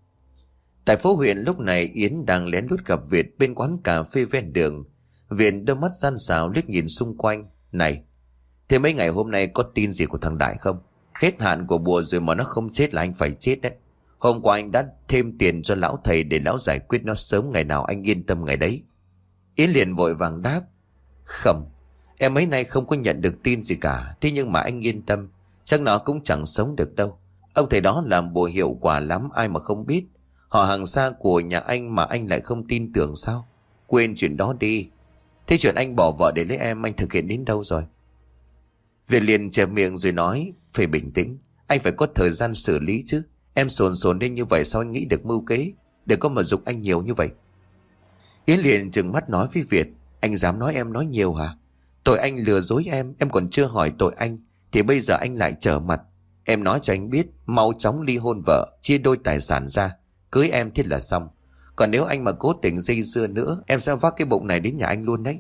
Tại phố huyện lúc này Yến đang lén lút gặp Việt bên quán cà phê ven đường. Việt đôi mắt gian xảo liếc nhìn xung quanh. Này, thế mấy ngày hôm nay có tin gì của thằng Đại không? Hết hạn của bùa rồi mà nó không chết là anh phải chết đấy. Hôm qua anh đã thêm tiền cho lão thầy để lão giải quyết nó sớm, ngày nào anh yên tâm ngày đấy. Yến liền vội vàng đáp, không, em mấy nay không có nhận được tin gì cả. Thế nhưng mà anh yên tâm, chắc nó cũng chẳng sống được đâu. Ông thầy đó làm bùa hiệu quả lắm, ai mà không biết. Họ hàng xa của nhà anh mà anh lại không tin tưởng sao? Quên chuyện đó đi. Thế chuyện anh bỏ vợ để lấy em anh thực hiện đến đâu rồi? Việt liền chẹp miệng rồi nói, phải bình tĩnh, anh phải có thời gian xử lý chứ. Em sồn sồn lên như vậy sao anh nghĩ được mưu kế? Đừng có mà giục anh nhiều như vậy. Yến liền trừng mắt nói với Việt, anh dám nói em nói nhiều hả? Tội anh lừa dối em, em còn chưa hỏi tội anh thì bây giờ anh lại trở mặt. Em nói cho anh biết, mau chóng ly hôn vợ, chia đôi tài sản ra, cưới em thế là xong. Còn nếu anh mà cố tình dây dưa nữa, em sẽ vác cái bụng này đến nhà anh luôn đấy.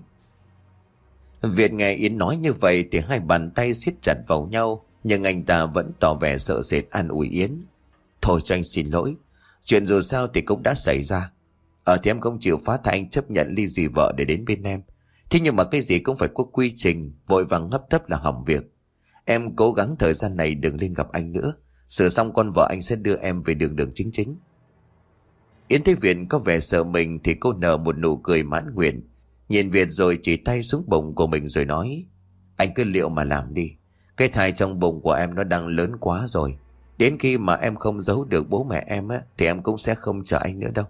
Việt nghe Yến nói như vậy thì hai bàn tay siết chặt vào nhau, nhưng anh ta vẫn tỏ vẻ sợ sệt an ủi Yến. Thôi cho anh xin lỗi, chuyện dù sao thì cũng đã xảy ra. Ở thì em không chịu phá thai anh chấp nhận ly dị vợ để đến bên em. Thế nhưng mà cái gì cũng phải có quy trình, vội vàng hấp tấp là hỏng việc. Em cố gắng thời gian này đừng lên gặp anh nữa. Sửa xong con vợ anh sẽ đưa em về đường đường chính chính. Yến thấy Việt có vẻ sợ mình thì cô nở một nụ cười mãn nguyện. Nhìn Việt rồi chỉ tay xuống bụng của mình rồi nói, anh cứ liệu mà làm đi. Cái thai trong bụng của em nó đang lớn quá rồi. Đến khi mà em không giấu được bố mẹ em á, thì em cũng sẽ không chờ anh nữa đâu.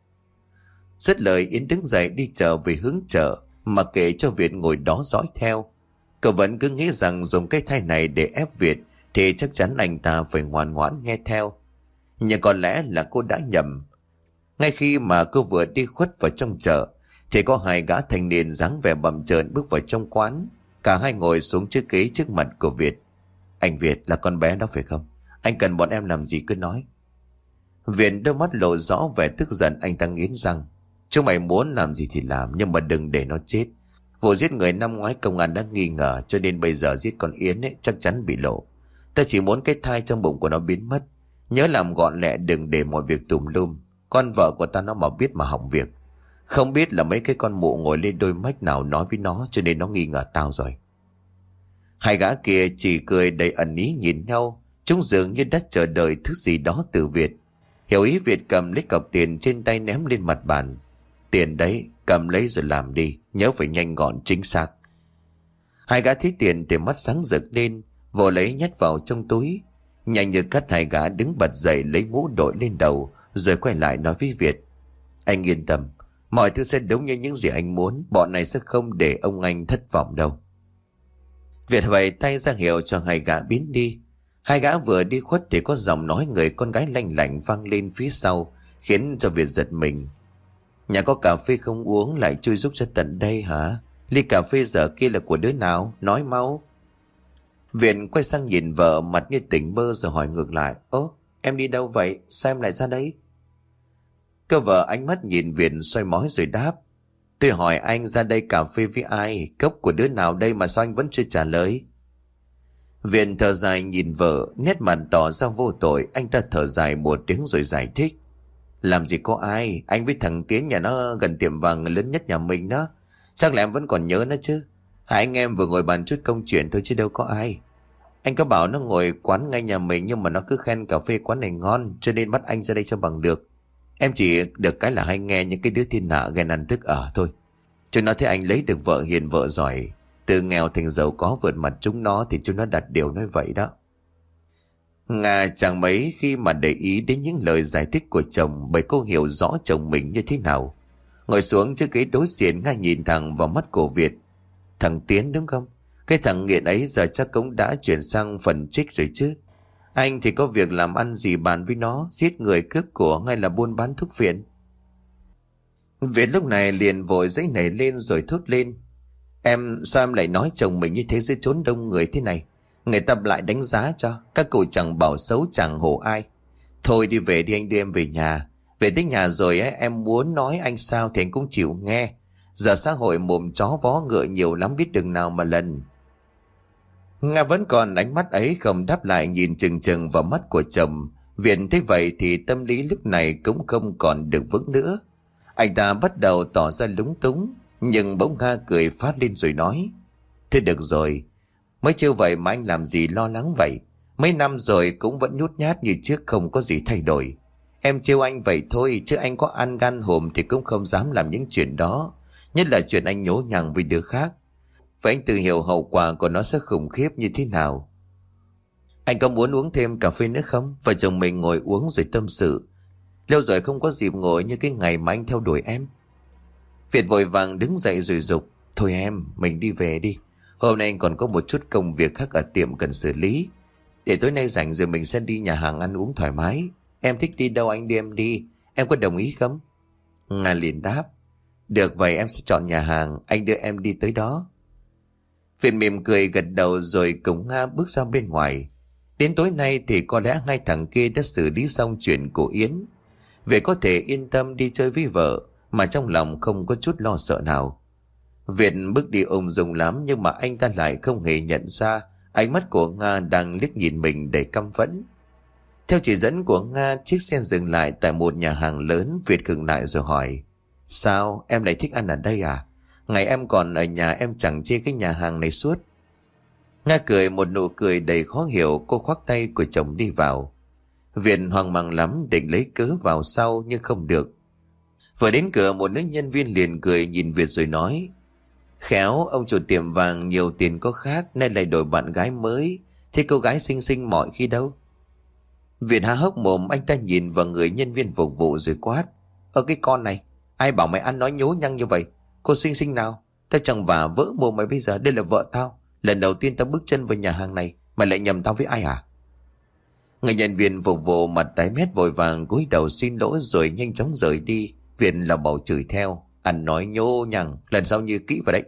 Dứt lời Yến đứng dậy đi trở về hướng chợ, mà kệ cho Việt ngồi đó dõi theo. Cậu vẫn cứ nghĩ rằng dùng cái thai này để ép Việt thì chắc chắn anh ta phải ngoan ngoãn nghe theo. Nhưng có lẽ là cô đã nhầm. Ngay khi mà cô vừa đi khuất vào trong chợ thì có hai gã thanh niên dáng vẻ bầm trợn bước vào trong quán. Cả hai ngồi xuống chiếc ghế trước mặt của Việt. Anh Việt là con bé đó phải không? Anh cần bọn em làm gì cứ nói. Việt đôi mắt lộ rõ vẻ tức giận, anh ta nghiến răng. Chúng mày muốn làm gì thì làm, nhưng mà đừng để nó chết. Vụ giết người năm ngoái công an đã nghi ngờ, cho nên bây giờ giết con Yến ấy chắc chắn bị lộ. Ta chỉ muốn cái thai trong bụng của nó biến mất. Nhớ làm gọn lẹ, đừng để mọi việc tùm lum. Con vợ của ta nó mà biết mà hỏng việc. Không biết là mấy cái con mụ ngồi lên đôi mách nào nói với nó, cho nên nó nghi ngờ tao rồi. Hai gã kia chỉ cười đầy ẩn ý nhìn nhau. Chúng dường như đã chờ đợi thứ gì đó từ Việt. Hiểu ý Việt cầm lấy cọc tiền trên tay ném lên mặt bàn. Tiền đấy, cầm lấy rồi làm đi, nhớ phải nhanh gọn chính xác. Hai gã thấy tiền thì mắt sáng rực lên, vồ lấy nhét vào trong túi. Nhanh như cắt, hai gã đứng bật dậy lấy mũ đội lên đầu, rồi quay lại nói với Việt: Anh yên tâm, mọi thứ sẽ đúng như những gì anh muốn. Bọn này sẽ không để ông anh thất vọng đâu. Việt vẫy tay ra hiệu cho hai gã biến đi. Hai gã vừa đi khuất thì có giọng nói người con gái lanh lảnh vang lên phía sau, khiến cho Việt giật mình. Nhà có cà phê không uống lại chui giúp cho tận đây hả? Ly cà phê giờ kia là của đứa nào? Nói mau. Việt quay sang nhìn vợ, mặt như tỉnh bơ, rồi hỏi ngược lại: Ố, em đi đâu vậy? Sao em lại ra đây? Cô vợ ánh mắt nhìn Việt soi mói rồi đáp: Tôi hỏi anh ra đây cà phê với ai? Cốc của đứa nào đây mà sao anh vẫn chưa trả lời? Việt thở dài nhìn vợ, nét mặt tỏ ra vô tội. Anh ta thở dài một tiếng rồi giải thích: Làm gì có ai, anh với thằng Tiến nhà nó gần tiệm vàng lớn nhất nhà mình đó. Chắc là em vẫn còn nhớ nó chứ. Hai anh em vừa ngồi bàn chút công chuyện thôi chứ đâu có ai. Anh có bảo nó ngồi quán ngay nhà mình, nhưng mà nó cứ khen cà phê quán này ngon, cho nên bắt anh ra đây cho bằng được. Em chỉ được cái là hay nghe những cái đứa thiên hạ ghen ăn tức ở thôi. Chúng nó thấy anh lấy được vợ hiền vợ giỏi, từ nghèo thành giàu có vượt mặt chúng nó, thì chúng nó đặt điều nói vậy đó. Nga chẳng mấy khi mà để ý đến những lời giải thích của chồng, bởi cô hiểu rõ chồng mình như thế nào. Ngồi xuống chiếc ghế đối diện, Nga nhìn thẳng vào mắt của Việt: Thằng Tiến đúng không? Cái thằng nghiện ấy giờ chắc cũng đã chuyển sang phần trích rồi chứ. Anh thì có việc làm ăn gì bàn với nó, giết người cướp của hay là buôn bán thuốc phiện? Việt lúc này liền vội giấy nảy lên rồi thốt lên: Em, sao em lại nói chồng mình như thế dưới chốn đông người thế này? Người ta lại đánh giá cho. Các cụ chẳng bảo xấu chẳng hổ ai. Thôi đi về đi, anh đưa em về nhà. Về tới nhà rồi ấy, em muốn nói anh sao thì anh cũng chịu nghe. Giờ xã hội mồm chó vó ngựa nhiều lắm, biết đường nào mà lần. Nga vẫn còn ánh mắt ấy không đáp lại, nhìn chừng chừng vào mắt của chồng. Việt thấy vậy thì tâm lý lúc này cũng không còn được vững nữa. Anh ta bắt đầu tỏ ra lúng túng, nhưng bỗng Nga cười phát lên rồi nói: Thế được rồi, mới trêu vậy mà anh làm gì lo lắng vậy? Mấy năm rồi cũng vẫn nhút nhát như trước, không có gì thay đổi. Em trêu anh vậy thôi, chứ anh có ăn gan hùm thì cũng không dám làm những chuyện đó. Nhất là chuyện anh nhố nhằng với đứa khác. Và anh tự hiểu hậu quả của nó sẽ khủng khiếp như thế nào. Anh có muốn uống thêm cà phê nữa không? Vợ chồng mình ngồi uống rồi tâm sự. Lâu rồi không có dịp ngồi như cái ngày mà anh theo đuổi em. Việt vội vàng đứng dậy rồi dục: Thôi em, mình đi về đi. Hôm nay anh còn có một chút công việc khác ở tiệm cần xử lý. Để tối nay rảnh rồi mình sẽ đi nhà hàng ăn uống thoải mái. Em thích đi đâu anh đi em đi. Em có đồng ý không? Nga liền đáp: Được vậy, em sẽ chọn nhà hàng, anh đưa em đi tới đó. Việt mỉm cười gật đầu rồi cùng Nga bước ra bên ngoài. Đến tối nay thì có lẽ hai thằng kia đã xử lý xong chuyện của Yến. Việt có thể yên tâm đi chơi với vợ, mà trong lòng không có chút lo sợ nào. Việt bước đi ung dung lắm, nhưng mà anh ta lại không hề nhận ra ánh mắt của Nga đang liếc nhìn mình đầy căm phẫn. Theo chỉ dẫn của Nga, chiếc xe dừng lại tại một nhà hàng lớn. Việt khựng lại rồi hỏi: Sao, em lại thích ăn ở đây à? Ngày em còn ở nhà em chẳng chê cái nhà hàng này suốt. Nga cười một nụ cười đầy khó hiểu. Cô khoác tay của chồng đi vào. Việt hoang mang lắm, định lấy cớ vào sau nhưng không được. Vừa đến cửa, một nữ nhân viên liền cười nhìn Việt rồi nói: Khéo ông chủ tiệm vàng nhiều tiền có khác, nên lại đổi bạn gái mới. Thế cô gái xinh xinh mọi khi đâu? Việt há hốc mồm, anh ta nhìn vào người nhân viên phục vụ rồi quát: Ơ cái con này, ai bảo mày ăn nói nhố nhăng như vậy? Cô xinh xinh nào? Tao chẳng vả vỡ mồm mày bây giờ. Đây là vợ tao. Lần đầu tiên tao bước chân vào nhà hàng này, mày lại nhầm tao với ai à? Người nhân viên phục vụ mặt tái mét vội vàng cúi đầu xin lỗi rồi nhanh chóng rời đi. Việt là bầu chửi theo: Ăn nói nhố nhăng, lần sau như kỹ vào đấy.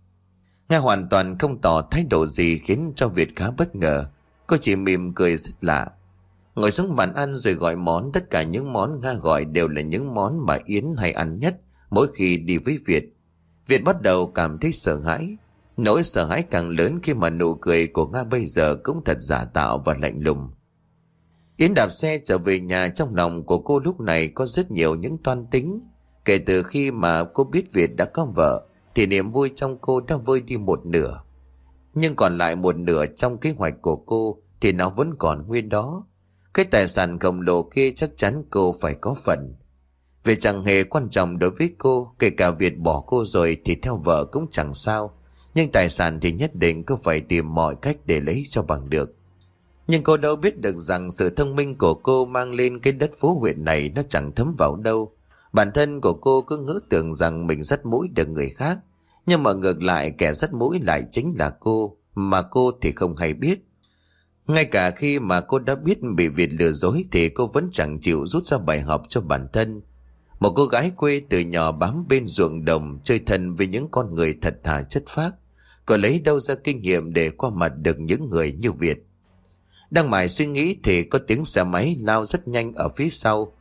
Nga hoàn toàn không tỏ thái độ gì, khiến cho Việt khá bất ngờ. Cô chỉ mỉm cười rất lạ, ngồi xuống bàn ăn rồi gọi món. Tất cả những món Nga gọi đều là những món mà Yến hay ăn nhất mỗi khi đi với Việt. Việt bắt đầu cảm thấy sợ hãi. Nỗi sợ hãi càng lớn khi mà nụ cười của Nga bây giờ cũng thật giả tạo và lạnh lùng. Yến đạp xe trở về nhà, trong lòng của cô lúc này có rất nhiều những toan tính. Kể từ khi mà cô biết Việt đã có vợ thì niềm vui trong cô đã vơi đi một nửa. Nhưng còn lại một nửa trong kế hoạch của cô thì nó vẫn còn nguyên đó. Cái tài sản khổng lồ kia chắc chắn cô phải có phần. Vì chẳng hề quan trọng đối với cô, kể cả Việt bỏ cô rồi thì theo vợ cũng chẳng sao. Nhưng tài sản thì nhất định cô phải tìm mọi cách để lấy cho bằng được. Nhưng cô đâu biết được rằng sự thông minh của cô mang lên cái đất phố huyện này nó chẳng thấm vào đâu. Bản thân của cô cứ ngỡ tưởng rằng mình dắt mũi được người khác. Nhưng mà ngược lại kẻ dắt mũi lại chính là cô, mà cô thì không hay biết. Ngay cả khi mà cô đã biết bị Việt lừa dối thì cô vẫn chẳng chịu rút ra bài học cho bản thân. Một cô gái quê từ nhỏ bám bên ruộng đồng chơi thân với những con người thật thà chất phác. Cô lấy đâu ra kinh nghiệm để qua mặt được những người như Việt. Đang mải suy nghĩ thì có tiếng xe máy lao rất nhanh ở phía sau.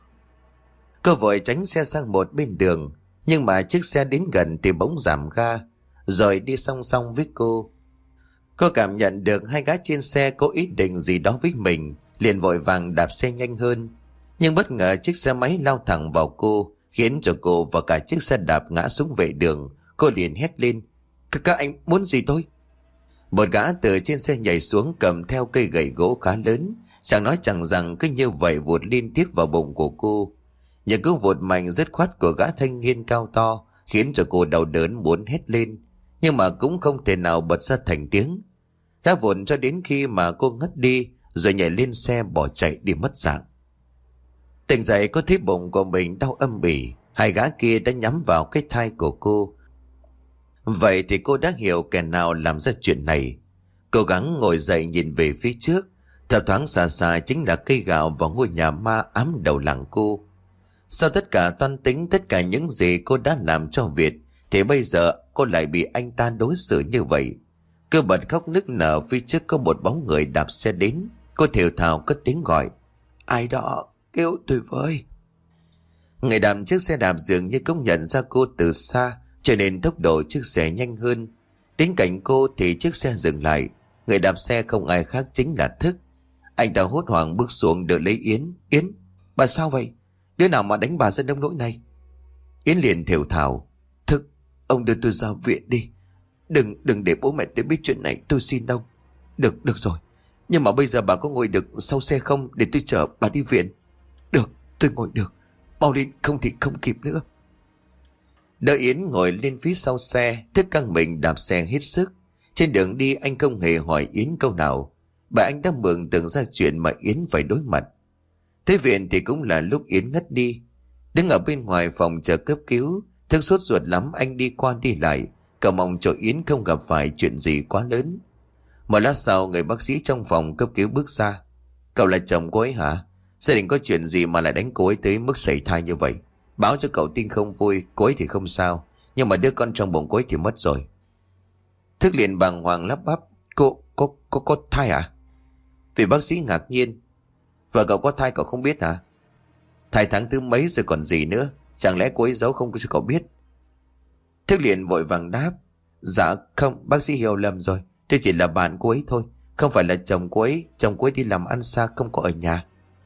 Cô vội tránh xe sang một bên đường. Nhưng mà chiếc xe đến gần thì bỗng giảm ga, rồi đi song song với cô. Cô cảm nhận được hai gã trên xe có ý định gì đó với mình, liền vội vàng đạp xe nhanh hơn. Nhưng bất ngờ chiếc xe máy lao thẳng vào cô, khiến cho cô và cả chiếc xe đạp ngã xuống vệ đường. Cô liền hét lên: Các, các anh muốn gì tôi? Một gã từ trên xe nhảy xuống cầm theo cây gậy gỗ khá lớn, chẳng nói chẳng rằng cứ như vậy vụt liên tiếp vào bụng của cô. Những cú vụt mạnh dứt khoát của gã thanh niên cao to khiến cho cô đau đớn muốn hét lên, nhưng mà cũng không thể nào bật ra thành tiếng. Gã vụt cho đến khi mà cô ngất đi, rồi nhảy lên xe bỏ chạy đi mất dạng. Tỉnh dậy có thấy bụng của mình đau âm ỉ, hai gã kia đã nhắm vào cái thai của cô. Vậy thì cô đã hiểu kẻ nào làm ra chuyện này. Cố gắng ngồi dậy nhìn về phía trước, thấp thoáng xa xa chính là cây gạo và ngôi nhà ma ám đầu làng cô. Sau tất cả toan tính, tất cả những gì cô đã làm cho Việt, thì bây giờ cô lại bị anh ta đối xử như vậy. Cô bật khóc nức nở. Phía trước có một bóng người đạp xe đến. Cô thều thào cất tiếng gọi: Ai đó, kêu tôi với. Người đạp chiếc xe đạp dường như cũng nhận ra cô từ xa, cho nên tốc độ chiếc xe nhanh hơn. Đến cạnh cô thì chiếc xe dừng lại. Người đạp xe không ai khác chính là Thức. Anh ta hốt hoảng bước xuống đỡ lấy Yến. Yến, bà sao vậy? Đứa nào mà đánh bà ra nông nỗi này? Yến liền thều thào: Thức, ông đưa tôi ra viện đi. Đừng, đừng để bố mẹ tôi biết chuyện này, tôi xin ông. Được, được rồi. Nhưng mà bây giờ bà có ngồi được sau xe không, để tôi chở bà đi viện? Được, tôi ngồi được. Mau lên, không thì không kịp nữa. Đợi Yến ngồi lên phía sau xe, Thức căng mình đạp xe hết sức. Trên đường đi anh không hề hỏi Yến câu nào, bà anh đã mường tượng ra chuyện mà Yến phải đối mặt. Tới viện thì cũng là lúc Yến ngất đi. Đứng ở bên ngoài phòng chờ cấp cứu, Thức sốt ruột lắm, anh đi qua đi lại, cầu mong cho Yến không gặp phải chuyện gì quá lớn. Một lát sau, người bác sĩ trong phòng cấp cứu bước ra. Cậu là chồng cô ấy hả? Gia đình có chuyện gì mà lại đánh cô ấy tới mức sảy thai như vậy? Báo cho cậu tin không vui, cô ấy thì không sao, nhưng mà đứa con trong bụng cô ấy thì mất rồi. Thức liền bàng hoàng lắp bắp: Cô, cô, cô có thai à? Vị bác sĩ ngạc nhiên: Vợ cậu có thai cậu không biết hả? Thai tháng thứ mấy rồi còn gì nữa, chẳng lẽ cô ấy giấu không cho cậu biết? Thức liền vội vàng đáp: Dạ không, bác sĩ hiểu lầm rồi. Tôi chỉ là bạn cô ấy thôi, không phải là chồng cô ấy. Chồng cô ấy đi làm ăn xa, không có ở nhà.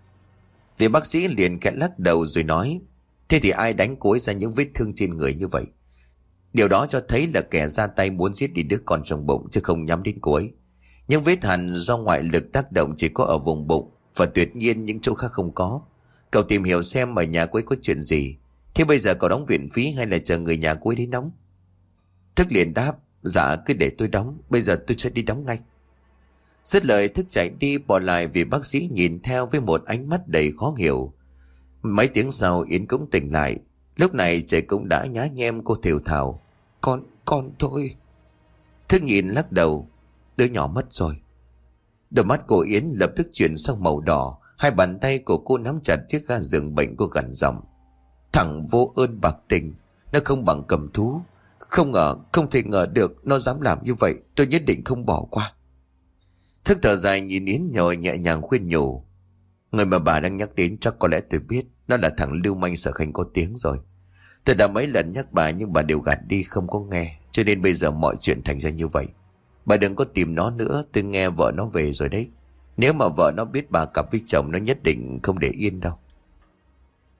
Vị bác sĩ liền khẽ lắc đầu rồi nói: Thế thì ai đánh cô ấy ra những vết thương trên người như vậy? Điều đó cho thấy là kẻ ra tay muốn giết đi đứa con trong bụng, chứ không nhắm đến cô ấy. Những vết hằn do ngoại lực tác động chỉ có ở vùng bụng, và tuyệt nhiên những chỗ khác không có. Cậu tìm hiểu xem ở nhà cô ấy có chuyện gì. Thế bây giờ cậu đóng viện phí hay là chờ người nhà cô ấy đến đóng? Thức liền đáp: Dạ cứ để tôi đóng, bây giờ tôi sẽ đi đóng ngay. Dứt lời Thức chạy đi, bỏ lại vì bác sĩ nhìn theo với một ánh mắt đầy khó hiểu. Mấy tiếng sau Yến cũng tỉnh lại. Lúc này trời cũng đã nhá nhem. Cô thều thào: Con, con thôi. Thức nhìn lắc đầu: Đứa nhỏ mất rồi. Đôi mắt của Yến lập tức chuyển sang màu đỏ. Hai bàn tay của cô nắm chặt chiếc ga giường bệnh. Cô gằn giọng: Thằng vô ơn bạc tình, nó không bằng cầm thú. Không ngờ, không thể ngờ được nó dám làm như vậy. Tôi nhất định không bỏ qua. Thức thở dài nhìn Yến nhồi nhẹ nhàng khuyên nhủ: Người mà bà đang nhắc đến chắc có lẽ tôi biết. Nó là thằng lưu manh Sở Khanh có tiếng rồi. Tôi đã mấy lần nhắc bà nhưng bà đều gạt đi, không có nghe. Cho nên bây giờ mọi chuyện thành ra như vậy. Bà đừng có tìm nó nữa, tôi nghe vợ nó về rồi đấy. Nếu mà vợ nó biết bà cặp với chồng, nó nhất định không để yên đâu.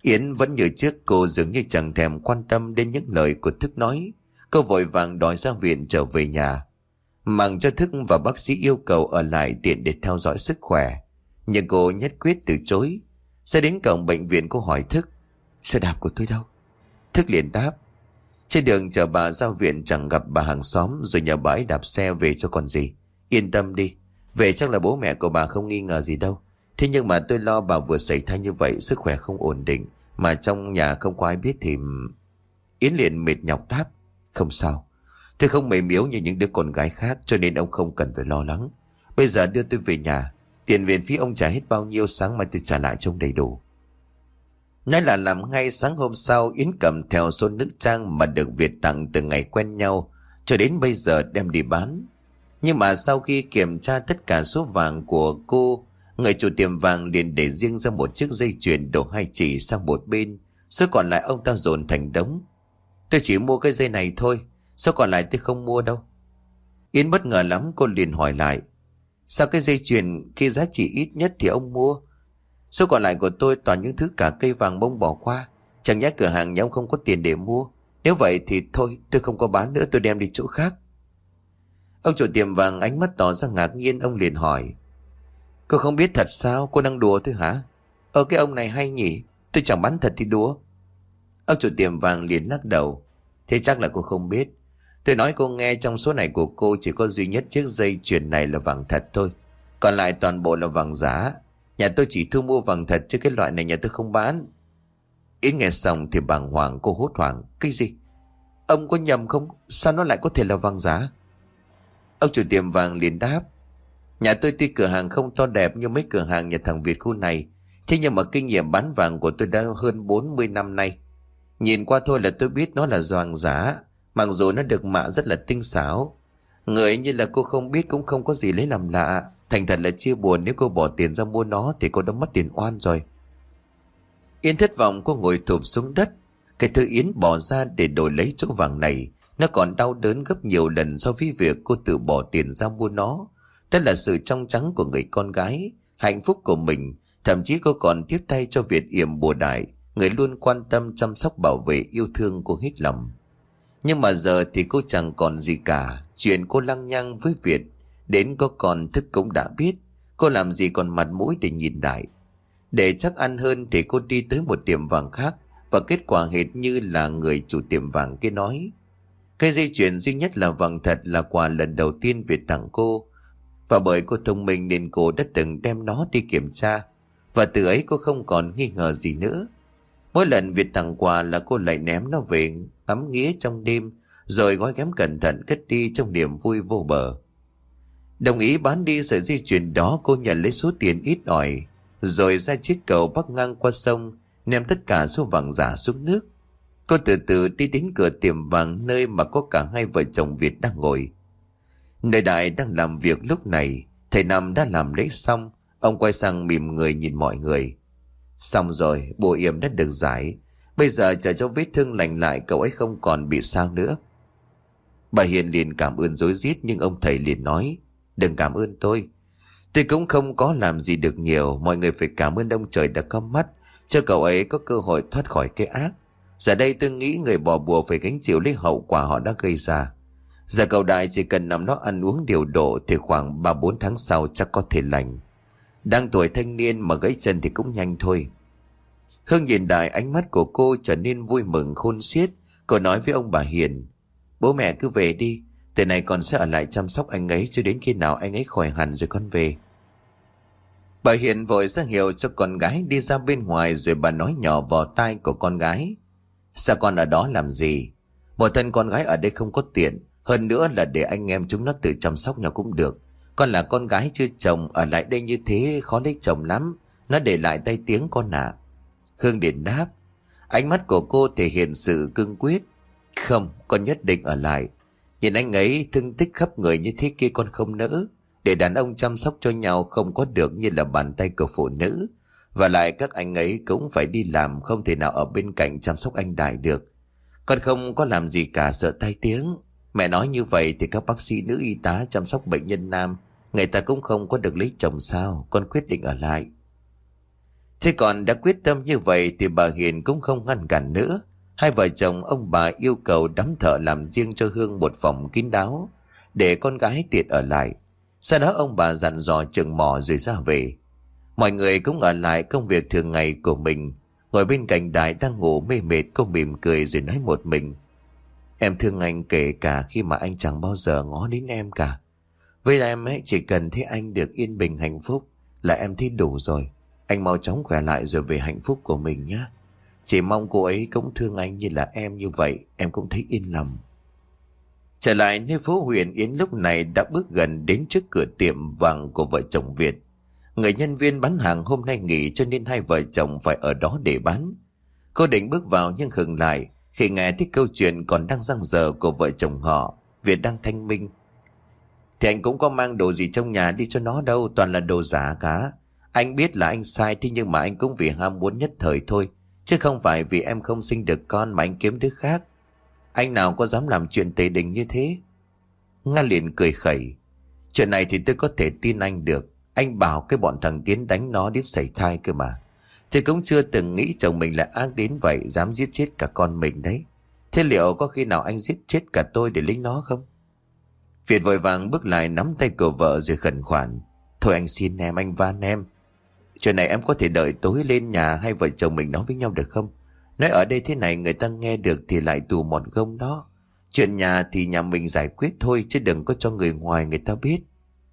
Yến vẫn như trước, cô dường như chẳng thèm quan tâm đến những lời của Thức nói. Cô vội vàng đòi ra viện trở về nhà, mặc cho Thức và bác sĩ yêu cầu ở lại tiện để theo dõi sức khỏe. Nhưng cô nhất quyết từ chối. Ra đến cổng bệnh viện, cô hỏi Thức: "Xe đạp của tôi đâu?" Thức liền đáp: "Trên đường chở bà ra viện chẳng gặp bà hàng xóm, rồi nhờ bà ấy đạp xe về cho còn gì. Yên tâm đi, về chắc là bố mẹ của bà không nghi ngờ gì đâu. Thế nhưng mà tôi lo bà vừa xảy thai như vậy, sức khỏe không ổn định, mà trong nhà không có ai biết thì..." Yến liền mệt nhọc đáp: "Không sao, tôi không mềm yếu như những đứa con gái khác, cho nên ông không cần phải lo lắng. Bây giờ đưa tôi về nhà, tiền viện phí ông trả hết bao nhiêu, sáng mai tôi trả lại cho ông đầy đủ." Nói là làm ngay. Sáng hôm sau, Yến cầm theo số nữ trang mà được Việt tặng từ ngày quen nhau cho đến bây giờ đem đi bán. Nhưng mà sau khi kiểm tra tất cả số vàng của cô, người chủ tiệm vàng liền để riêng ra một chiếc dây chuyền độ hai chỉ sang một bên, số còn lại ông ta dồn thành đống. "Tôi chỉ mua cái dây này thôi, số còn lại tôi không mua đâu." Yến bất ngờ lắm, cô liền hỏi lại: "Sao cái dây chuyền kia giá trị ít nhất thì ông mua? Số còn lại của tôi toàn những thứ cả cây vàng bông bỏ qua. Chẳng nhẽ cửa hàng nhà ông không có tiền để mua? Nếu vậy thì thôi, tôi không có bán nữa, tôi đem đi chỗ khác." Ông chủ tiệm vàng ánh mắt tỏ ra ngạc nhiên. Ông liền hỏi: "Cô không biết thật sao? Cô đang đùa thôi hả?" "Ờ, cái ông này hay nhỉ, tôi chẳng bán thật thì đùa." Ông chủ tiệm vàng liền lắc đầu: "Thế chắc là cô không biết. Tôi nói cô nghe, trong số này của cô chỉ có duy nhất chiếc dây chuyền này là vàng thật thôi. Còn lại toàn bộ là vàng giả. Nhà tôi chỉ thu mua vàng thật, chứ cái loại này nhà tôi không bán." Yến nghe xong thì bàng hoàng, cô hốt hoảng: "Cái gì? Ông có nhầm không? Sao nó lại có thể là vàng giả?" Ông chủ tiệm vàng liền đáp: "Nhà tôi tuy cửa hàng không to đẹp như mấy cửa hàng nhà thằng Việt khu này, thế nhưng mà kinh nghiệm bán vàng của tôi đã hơn bốn mươi năm nay. Nhìn qua thôi là tôi biết nó là vàng giả, mặc dù nó được mạ rất là tinh xảo. Người như là cô không biết cũng không có gì lấy làm lạ. Thành thật là chia buồn, nếu cô bỏ tiền ra mua nó thì cô đã mất tiền oan rồi." Yến thất vọng, cô ngồi thụp xuống đất. Cái thứ Yến bỏ ra để đổi lấy chỗ vàng này, nó còn đau đớn gấp nhiều lần so với việc cô tự bỏ tiền ra mua nó. Đó là sự trong trắng của người con gái, hạnh phúc của mình. Thậm chí cô còn tiếp tay cho Việt yểm bùa đại, người luôn quan tâm chăm sóc bảo vệ yêu thương cô hết lòng. Nhưng mà giờ thì cô chẳng còn gì cả. Chuyện cô lăng nhăng với Việt, đến có còn Thức cũng đã biết. Cô làm gì còn mặt mũi để nhìn lại. Để chắc ăn hơn thì cô đi tới một tiệm vàng khác, và kết quả hệt như là người chủ tiệm vàng kia nói. Cái dây chuyền duy nhất là vàng thật là quà lần đầu tiên Việt tặng cô. Và bởi cô thông minh nên cô đã từng đem nó đi kiểm tra, và từ ấy cô không còn nghi ngờ gì nữa. Mỗi lần Việt tặng quà là cô lại ném nó về tắm nghĩa trong đêm, rồi gói ghém cẩn thận cất đi trong niềm vui vô bờ. Đồng ý bán đi sợi dây chuyền đó, cô nhận lấy số tiền ít ỏi, rồi ra chiếc cầu bắc ngang qua sông, ném tất cả số vàng giả xuống nước. Cô từ từ đi đến cửa tiệm vàng, nơi mà có cả hai vợ chồng Việt đang ngồi. Nơi Đại đang làm việc lúc này. Thầy Năm đã làm lễ xong, ông quay sang mỉm người nhìn mọi người. "Xong rồi, bùa yểm đã được giải. Bây giờ chờ cho vết thương lành lại, cậu ấy không còn bị sao nữa." Bà Hiền liền cảm ơn rối rít, nhưng ông thầy liền nói: "Đừng cảm ơn tôi. Tôi cũng không có làm gì được nhiều. Mọi người phải cảm ơn ông trời đã có mắt, cho cậu ấy có cơ hội thoát khỏi cái ác. Giờ đây tôi nghĩ người bỏ bùa phải gánh chịu lấy hậu quả họ đã gây ra. Giờ cậu Đại chỉ cần nằm đó ăn uống điều độ thì khoảng ba bốn tháng sau chắc có thể lành. Đang tuổi thanh niên mà gãy chân thì cũng nhanh thôi." Hương nhìn Đại, ánh mắt của cô trở nên vui mừng khôn xiết. Cô nói với ông bà Hiền: "Bố mẹ cứ về đi, từ này con sẽ ở lại chăm sóc anh ấy cho đến khi nào anh ấy khỏi hẳn rồi con về." Bà Hiền vội ra hiệu cho con gái đi ra bên ngoài, rồi bà nói nhỏ vào tai của con gái: "Sao con ở đó làm gì? Một thân con gái ở đây không có tiện, hơn nữa là để anh em chúng nó tự chăm sóc nhau cũng được. Con là con gái chưa chồng, ở lại đây như thế khó lấy chồng lắm. Nó để lại tay tiếng con ạ." À. Hương liền đáp. Ánh mắt của cô thể hiện sự cương quyết: "Không, con nhất định ở lại. Nhìn anh ấy thương tích khắp người như thế kia con không nỡ. Để đàn ông chăm sóc cho nhau không có được như là bàn tay của phụ nữ. Và lại các anh ấy cũng phải đi làm, không thể nào ở bên cạnh chăm sóc anh Đại được. Con không có làm gì cả, sợ tai tiếng. Mẹ nói như vậy thì các bác sĩ nữ y tá chăm sóc bệnh nhân nam, người ta cũng không có được lấy chồng sao? Con quyết định ở lại." Thế còn đã quyết tâm như vậy thì bà Hiền cũng không ngăn cản nữa. Hai vợ chồng ông bà yêu cầu đám thợ làm riêng cho Hương một phòng kín đáo để con gái tiện ở lại. Sau đó ông bà dặn dò chừng mỏ rồi ra về. Mọi người cũng ở lại công việc thường ngày của mình. Ngồi bên cạnh Đại đang ngủ mê mệt, cô mỉm cười rồi nói một mình: Em thương anh kể cả khi mà anh chẳng bao giờ ngó đến em cả. Với em ấy, chỉ cần thấy anh được yên bình hạnh phúc là em thấy đủ rồi. Anh mau chóng khỏe lại rồi về hạnh phúc của mình nhé. Chỉ mong cô ấy cũng thương anh như là em như vậy, em cũng thấy yên lòng. Trở lại nơi phố huyện, Yến lúc này đã bước gần đến trước cửa tiệm vàng của vợ chồng Việt. Người nhân viên bán hàng hôm nay nghỉ cho nên hai vợ chồng phải ở đó để bán. Cô định bước vào nhưng khựng lại khi nghe thấy câu chuyện còn đang dang dở của vợ chồng họ. Việt đang thanh minh: Thì anh cũng có mang đồ gì trong nhà đi cho nó đâu, toàn là đồ giả cả. Anh biết là anh sai, thế nhưng mà anh cũng vì ham muốn nhất thời thôi, chứ không phải vì em không sinh được con mà anh kiếm đứa khác. Anh nào có dám làm chuyện tề đình như thế. Nga liền cười khẩy: Chuyện này thì tôi có thể tin anh được. Anh bảo cái bọn thằng Tiến đánh nó đến sảy thai cơ mà. Thì cũng chưa từng nghĩ chồng mình lại ác đến vậy, dám giết chết cả con mình đấy. Thế liệu có khi nào anh giết chết cả tôi để lấy nó không? Việt vội vàng bước lại nắm tay của vợ rồi khẩn khoản: Thôi anh xin em, anh van em. Chuyện này em có thể đợi tối lên nhà hai vợ chồng mình nói với nhau được không? Nói ở đây thế này người ta nghe được thì lại tù mòn gông đó. Chuyện nhà thì nhà mình giải quyết thôi, chứ đừng có cho người ngoài người ta biết.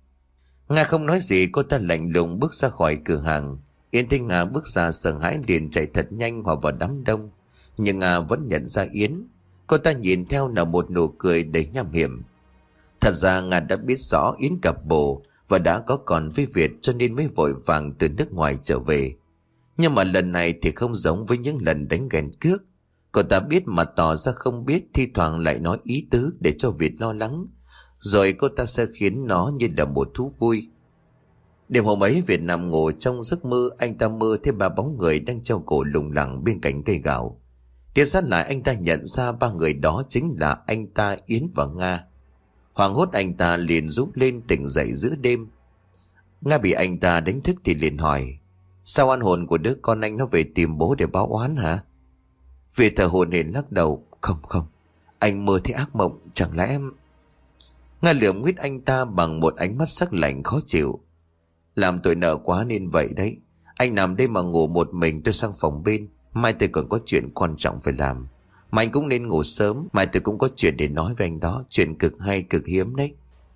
Nga không nói gì, cô ta lạnh lùng bước ra khỏi cửa hàng. Yến thấy Nga bước ra sợ hãi liền chạy thật nhanh hòa vào đám đông. Nhưng Nga vẫn nhận ra Yến. Cô ta nhìn theo nở một nụ cười đầy nham hiểm. Thật ra Nga đã biết rõ Yến cặp bồ và đã có con với Việt cho nên mới vội vàng từ nước ngoài trở về. Nhưng mà lần này thì không giống với những lần đánh ghen cước. Cô ta biết mà tỏ ra không biết, thi thoảng lại nói ý tứ để cho Việt lo lắng. Rồi cô ta sẽ khiến nó như là một thú vui. Đêm hôm ấy Việt nằm ngủ trong giấc mơ, anh ta mơ thấy ba bóng người đang treo cổ lủng lẳng bên cạnh cây gạo. Tiến sát lại anh ta nhận ra ba người đó chính là anh ta, Yến và Nga. Hoảng hốt anh ta liền rút lên tỉnh dậy giữa đêm. Nga bị anh ta đánh thức thì liền hỏi: Sao oan hồn của đứa con anh nó về tìm bố để báo oán hả? Việt thở hổn hển lắc đầu: Không không, anh mơ thấy ác mộng, chẳng lẽ em... Nga lườm nguyết anh ta bằng một ánh mắt sắc lạnh khó chịu: Làm tôi nợ quá nên vậy đấy. Anh nằm đây mà ngủ một mình, tôi sang phòng bên. Mai tôi còn có chuyện quan trọng phải làm. Mà anh cũng nên ngủ sớm, mai tôi cũng có chuyện để nói với anh đó. Chuyện cực hay cực hiếm đấy.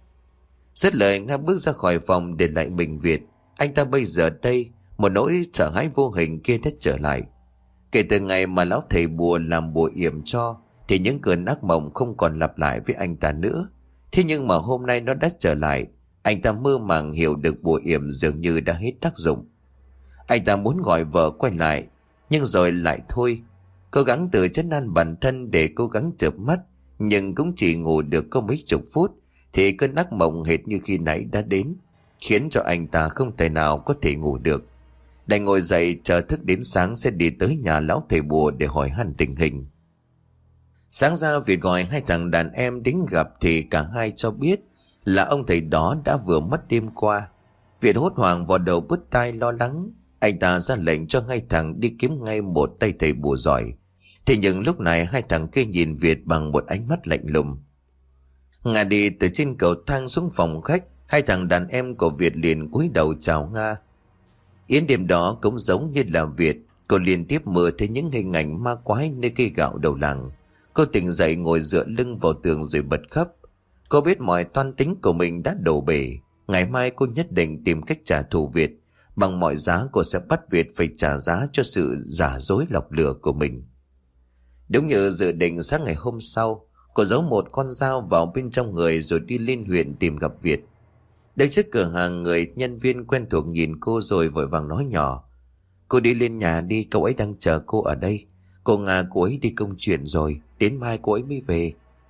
Dứt lời Nga bước ra khỏi phòng để lại mình Việt. Anh ta bây giờ đây, một nỗi sợ hãi vô hình kia đã trở lại. Kể từ ngày mà lão thầy bùa làm bùa yểm cho thì những cơn ác mộng không còn lặp lại với anh ta nữa. Thế nhưng mà hôm nay nó đã trở lại. Anh ta mơ màng hiểu được bùa yểm dường như đã hết tác dụng. Anh ta muốn gọi vợ quay lại, nhưng rồi lại thôi. Cố gắng tự trấn an bản thân để cố gắng chợp mắt, nhưng cũng chỉ ngủ được có mấy chục phút thì cơn ác mộng hệt như khi nãy đã đến, khiến cho anh ta không thể nào có thể ngủ được. Đành ngồi dậy chờ thức đến sáng sẽ đi tới nhà lão thầy bùa để hỏi han tình hình. Sáng ra Việt gọi hai thằng đàn em đến gặp thì cả hai cho biết là ông thầy đó đã vừa mất đêm qua. Việt hốt hoảng vào đầu bứt tai lo lắng. Anh ta ra lệnh cho hai thằng đi kiếm ngay một tay thầy bùa giỏi. Thế nhưng lúc này hai thằng kia nhìn Việt bằng một ánh mắt lạnh lùng. Nga đi từ trên cầu thang xuống phòng khách. Hai thằng đàn em của Việt liền cúi đầu chào Nga. Yến đêm đó cũng giống như là Việt. Cô liên tiếp mơ thấy những hình ảnh ma quái nơi cây gạo đầu làng. Cô tỉnh dậy ngồi dựa lưng vào tường rồi bật khóc. Cô biết mọi toan tính của mình đã đổ bể. Ngày mai cô nhất định tìm cách trả thù Việt. Bằng mọi giá cô sẽ bắt Việt phải trả giá cho sự giả dối lọc lừa của mình. Đúng như dự định, sáng ngày hôm sau, cô giấu một con dao vào bên trong người rồi đi lên huyện tìm gặp Việt. Đến trước cửa hàng, người nhân viên quen thuộc nhìn cô rồi vội vàng nói nhỏ: Cô đi lên nhà đi, cậu ấy đang chờ cô ở đây. Cô Nga cô ấy đi công chuyện rồi, đến mai cô ấy mới về.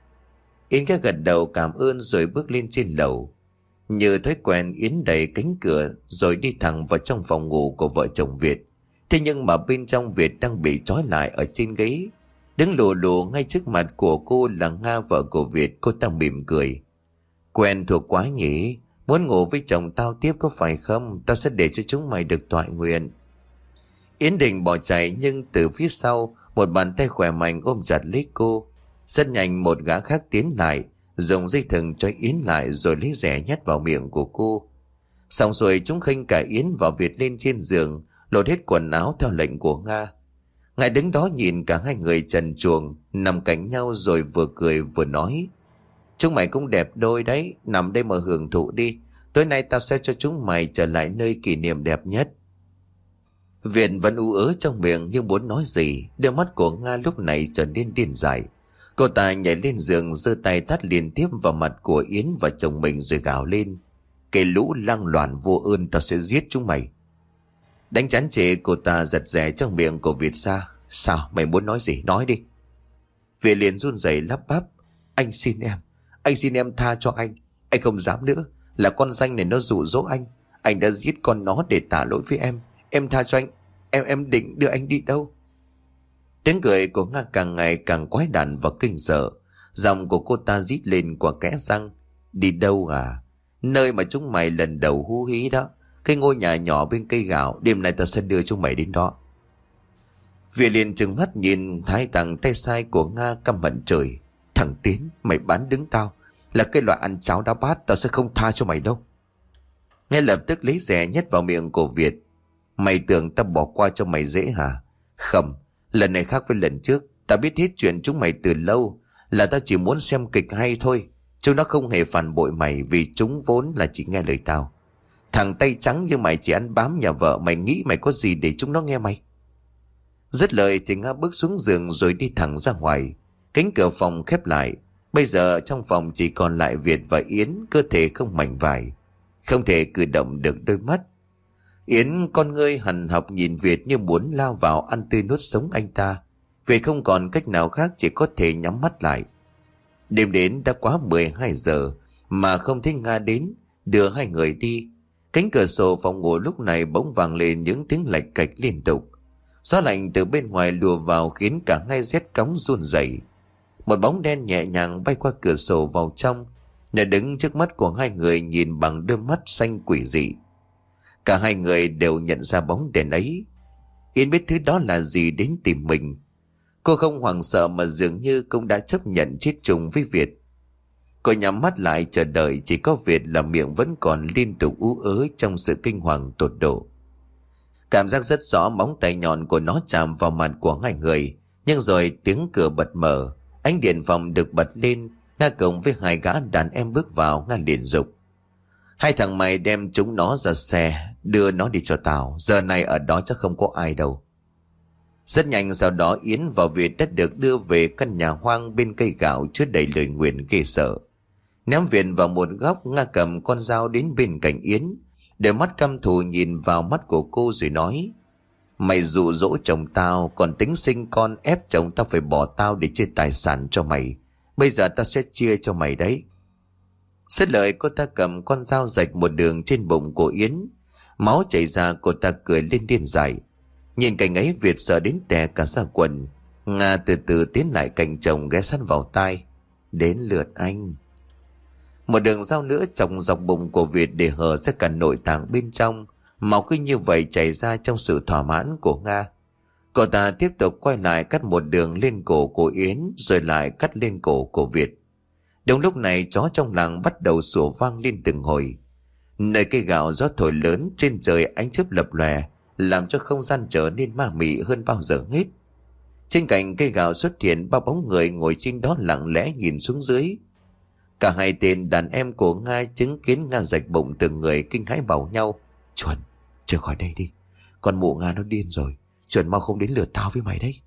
Yến khẽ gật đầu cảm ơn rồi bước lên trên lầu. Như thói quen, Yến đẩy cánh cửa rồi đi thẳng vào trong phòng ngủ của vợ chồng Việt. Thế nhưng mà bên trong Việt đang bị trói lại ở trên ghế. Đứng lù lù ngay trước mặt của cô là Nga, vợ của Việt. Cô ta mỉm cười: Quen thuộc quá nhỉ, muốn ngủ với chồng tao tiếp có phải không? Tao sẽ để cho chúng mày được toại nguyện. Yến định bỏ chạy, nhưng từ phía sau một bàn tay khỏe mạnh ôm chặt lấy cô. Rất nhanh một gã khác tiến lại, dùng dây thừng trói Yến lại rồi lấy rẻ nhét vào miệng của cô. Xong rồi chúng khênh cả Yến và Việt lên trên giường, lột hết quần áo theo lệnh của Nga. Ngài đứng đó nhìn cả hai người trần truồng nằm cạnh nhau rồi vừa cười vừa nói: chúng mày cũng đẹp đôi đấy, nằm đây mà hưởng thụ đi. Tối nay tao sẽ cho chúng mày trở lại nơi kỷ niệm đẹp nhất. Việt vẫn ú ớ trong miệng nhưng muốn nói gì. Đôi mắt của Nga lúc này trở nên điên dại. Cô ta nhảy lên giường, giơ tay tát liên tiếp vào mặt của Yến và chồng mình rồi gào lên: cái lũ lăng loàn vô ơn, tao sẽ giết chúng mày. Đánh chán chê, cô ta giật rẻ trong miệng của Việt ra. Sao, mày muốn nói gì, nói đi. Việt liền run rẩy lắp bắp: anh xin em, anh xin em tha cho anh. Anh không dám nữa, là con danh này nó dụ dỗ anh. Anh đã giết con nó để tả lỗi với em. Em tha cho anh. Em em định đưa anh đi đâu? Tiếng cười của Nga càng ngày càng quái đản và kinh sợ. Giọng của cô ta rít lên qua kẽ răng: đi đâu à? Nơi mà chúng mày lần đầu hú hí đó, cái ngôi nhà nhỏ bên cây gạo. Đêm nay tao sẽ đưa chúng mày đến đó. Việt liền trừng mắt nhìn thái thằng tay sai của Nga căm hận trời: thằng Tiến, mày bán đứng tao, là cái loại ăn cháo đá bát, tao sẽ không tha cho mày đâu. Ngay lập tức lấy rẻ nhét vào miệng của Việt. Mày tưởng tao bỏ qua cho mày dễ hả? Không, lần này khác với lần trước. Tao biết hết chuyện chúng mày từ lâu, là tao chỉ muốn xem kịch hay thôi. Chúng nó không hề phản bội mày, vì chúng vốn là chỉ nghe lời tao. Thằng tay trắng như mày chỉ ăn bám nhà vợ, mày nghĩ mày có gì để chúng nó nghe mày? Dứt lời thì Nga bước xuống giường rồi đi thẳng ra ngoài. Cánh cửa phòng khép lại. Bây giờ trong phòng chỉ còn lại Việt và Yến, cơ thể không mảnh vải, không thể cử động được đôi mắt. Yến con ngươi hằn học nhìn Việt như muốn lao vào ăn tươi nuốt sống anh ta. Việt không còn cách nào khác, chỉ có thể nhắm mắt lại. Đêm đến đã quá mười hai giờ mà không thấy Nga đến đưa hai người đi. Cánh cửa sổ phòng ngủ lúc này bỗng vang lên những tiếng lạch cạch liên tục. Gió lạnh từ bên ngoài lùa vào khiến cả hai rét cóng run rẩy. Một bóng đen nhẹ nhàng bay qua cửa sổ vào trong, nó đứng trước mắt của hai người nhìn bằng đôi mắt xanh quỷ dị. Cả hai người đều nhận ra bóng đèn ấy. Yến biết thứ đó là gì đến tìm mình. Cô không hoảng sợ mà dường như cũng đã chấp nhận chết chung với Việt. Cô nhắm mắt lại chờ đợi, chỉ có Việt là miệng vẫn còn liên tục ú ớ trong sự kinh hoàng tột độ. Cảm giác rất rõ móng tay nhọn của nó chạm vào mặt của hai người. Nhưng rồi tiếng cửa bật mở, ánh điện phòng được bật lên. Nga cùng với hai gã đàn em bước vào. Nga liền dục: hai thằng mày đem chúng nó ra xe, đưa nó đi cho tao. Giờ này ở đó chắc không có ai đâu. Rất nhanh sau đó Yến và Việt đã được đưa về căn nhà hoang bên cây gạo chứa đầy lời nguyền ghê sợ. Ném Việt vào một góc, Nga cầm con dao đến bên cạnh Yến, để mắt căm thù nhìn vào mắt của cô rồi nói: mày dụ dỗ chồng tao, còn tính sinh con ép chồng tao phải bỏ tao để chia tài sản cho mày. Bây giờ tao sẽ chia cho mày đấy. Xét lời, cô ta cầm con dao rạch một đường trên bụng của Yến. Máu chảy ra, cô ta cười lên điên dại. Nhìn cảnh ấy Việt sợ đến tè cả ra quần. Nga từ từ tiến lại cạnh chồng, ghé sát vào tai: đến lượt anh. Một đường dao nữa chọc dọc bụng của Việt để hở ra cả nội tạng bên trong. Máu cứ như vậy chảy ra trong sự thỏa mãn của Nga. Cô ta tiếp tục quay lại cắt một đường lên cổ của Yến, rồi lại cắt lên cổ của Việt. Đúng lúc này chó trong làng bắt đầu sủa vang lên từng hồi. Nơi cây gạo gió thổi lớn, trên trời ánh chớp lập lòe, làm cho không gian trở nên ma mị hơn bao giờ hết. Trên cành cây gạo xuất hiện ba bóng người ngồi trên đó lặng lẽ nhìn xuống dưới. Cả hai tên đàn em của Nga chứng kiến Nga rạch bụng từng người kinh hãi bảo nhau: Chuẩn, trở khỏi đây đi, con mụ Nga nó điên rồi. Chuẩn mau không đến lượt tao với mày đấy.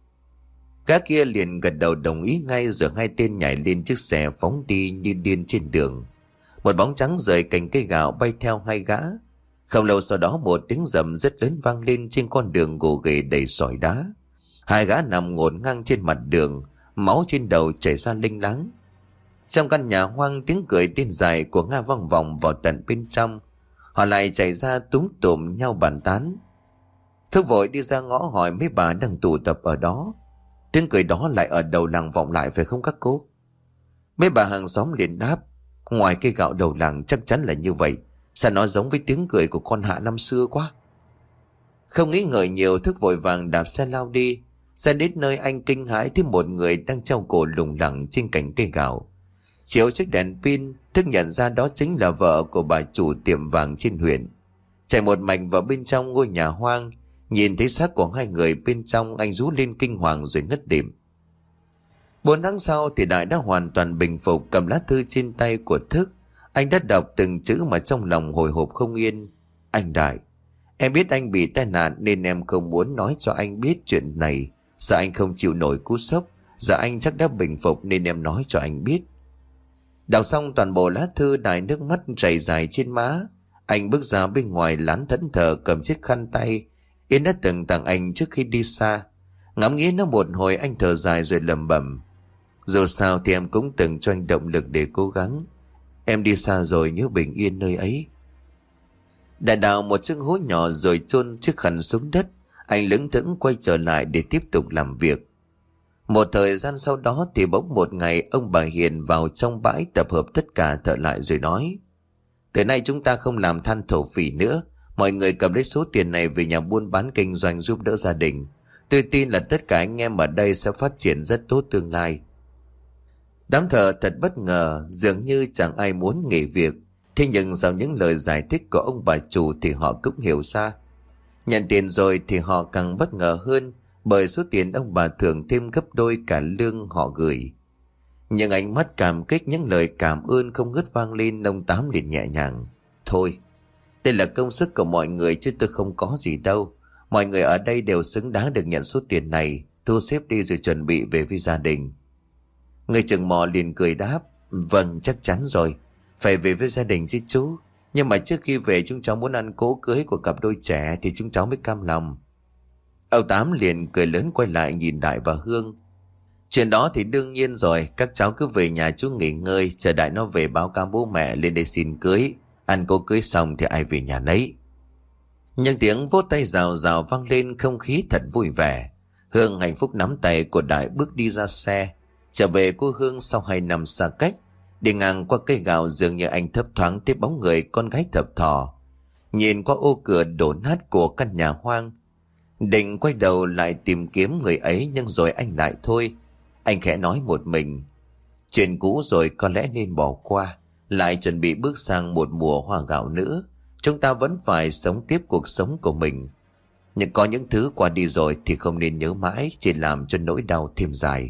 Gã kia liền gật đầu đồng ý ngay, rồi hai tên nhảy lên chiếc xe phóng đi như điên trên đường. Một bóng trắng rời cành cây gạo bay theo hai gã. Không lâu sau đó một tiếng rầm rất lớn vang lên trên con đường gồ ghề đầy sỏi đá. Hai gã nằm ngổn ngang trên mặt đường, máu trên đầu chảy ra linh láng. Trong căn nhà hoang, tiếng cười điên dài của Nga vang vọng vào tận bên trong. Họ lại chạy ra túm tụm nhau bàn tán. Thức vội đi ra ngõ hỏi mấy bà đang tụ tập ở đó: tiếng cười đó lại ở đầu làng vọng lại phải không các cô? Mấy bà hàng xóm liền đáp: ngoài cây gạo đầu làng chắc chắn là như vậy. Sao nó giống với tiếng cười của con Hạ năm xưa quá. Không nghĩ ngợi nhiều, Thức vội vàng đạp xe lao đi. Xe đến nơi anh kinh hãi thấy một người đang treo cổ lủng lẳng trên cành cây gạo. Chiếu chiếc đèn pin, Thức nhận ra đó chính là vợ của bà chủ tiệm vàng trên huyện. Chạy một mạch vào bên trong ngôi nhà hoang, nhìn thấy xác của hai người bên trong, anh rú lên kinh hoàng rồi ngất lịm. Bốn tháng sau thì Đại đã hoàn toàn bình phục. Cầm lá thư trên tay của Thức, anh đã đọc từng chữ mà trong lòng hồi hộp không yên. Anh Đại, em biết anh bị tai nạn nên em không muốn nói cho anh biết chuyện này. Sợ anh không chịu nổi cú sốc. Giờ anh chắc đã bình phục nên em nói cho anh biết. Đọc xong toàn bộ lá thư, Đại nước mắt chảy dài trên má. Anh bước ra bên ngoài lán thẫn thờ, cầm chiếc khăn tay Yến đã từng tặng anh trước khi đi xa. Ngắm nghĩ nó một hồi, anh thở dài rồi lẩm bẩm: dù sao thì em cũng từng cho anh động lực để cố gắng. Em đi xa rồi nhớ bình yên nơi ấy. Đã đào một chiếc hố nhỏ rồi chôn chiếc khăn xuống đất. Anh lững thững quay trở lại để tiếp tục làm việc. Một thời gian sau đó thì bỗng một ngày, ông bà Hiền vào trong bãi tập hợp tất cả thợ lại rồi nói: từ nay chúng ta không làm than thổ phỉ nữa. Mọi người cầm lấy số tiền này về nhà buôn bán kinh doanh giúp đỡ gia đình. Tôi tin là tất cả anh em ở đây sẽ phát triển rất tốt tương lai. Đám thợ thật bất ngờ, dường như chẳng ai muốn nghỉ việc. Thế nhưng sau những lời giải thích của ông bà chủ thì họ cũng hiểu ra. Nhận tiền rồi thì họ càng bất ngờ hơn, bởi số tiền ông bà thưởng thêm gấp đôi cả lương họ gửi. Nhưng ánh mắt cảm kích, những lời cảm ơn không ngớt vang lên, ông Tám liền nhẹ nhàng: thôi, đây là công sức của mọi người chứ tôi không có gì đâu. Mọi người ở đây đều xứng đáng được nhận số tiền này. Thu xếp đi rồi chuẩn bị về với gia đình. Người chừng mò liền cười đáp: vâng, chắc chắn rồi. Phải về với gia đình chứ chú. Nhưng mà trước khi về chúng cháu muốn ăn cỗ cưới của cặp đôi trẻ thì chúng cháu mới cam lòng. Ông Tám liền cười lớn quay lại nhìn Đại và Hương: chuyện đó thì đương nhiên rồi. Các cháu cứ về nhà chú nghỉ ngơi, chờ Đại nó về báo cáo bố mẹ lên đây xin cưới. Ăn cỗ cưới xong thì ai về nhà nấy. Nhưng tiếng vỗ tay rào rào vang lên, không khí thật vui vẻ. Hương hạnh phúc nắm tay của Đại bước đi ra xe. Trở về cô Hương sau hai năm xa cách. Đi ngang qua cây gạo, dường như anh thấp thoáng thấy bóng người con gái thập thò. Nhìn qua ô cửa đổ nát của căn nhà hoang, định quay đầu lại tìm kiếm người ấy, nhưng rồi anh lại thôi. Anh khẽ nói một mình: chuyện cũ rồi có lẽ nên bỏ qua, lại chuẩn bị bước sang một mùa hoa gạo nữa. Chúng ta vẫn phải sống tiếp cuộc sống của mình. Nhưng có những thứ qua đi rồi thì không nên nhớ mãi, chỉ làm cho nỗi đau thêm dài.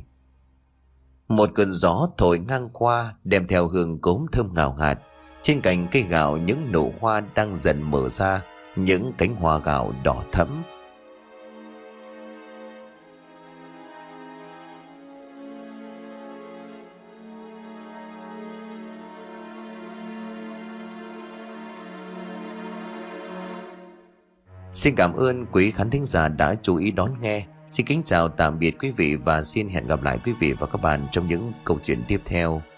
Một cơn gió thổi ngang qua, đem theo hương cốm thơm ngào ngạt. Trên cành cây gạo, những nụ hoa đang dần mở ra, những cánh hoa gạo đỏ thẫm. Xin cảm ơn quý khán thính giả đã chú ý đón nghe. Xin kính chào tạm biệt quý vị và xin hẹn gặp lại quý vị và các bạn trong những câu chuyện tiếp theo.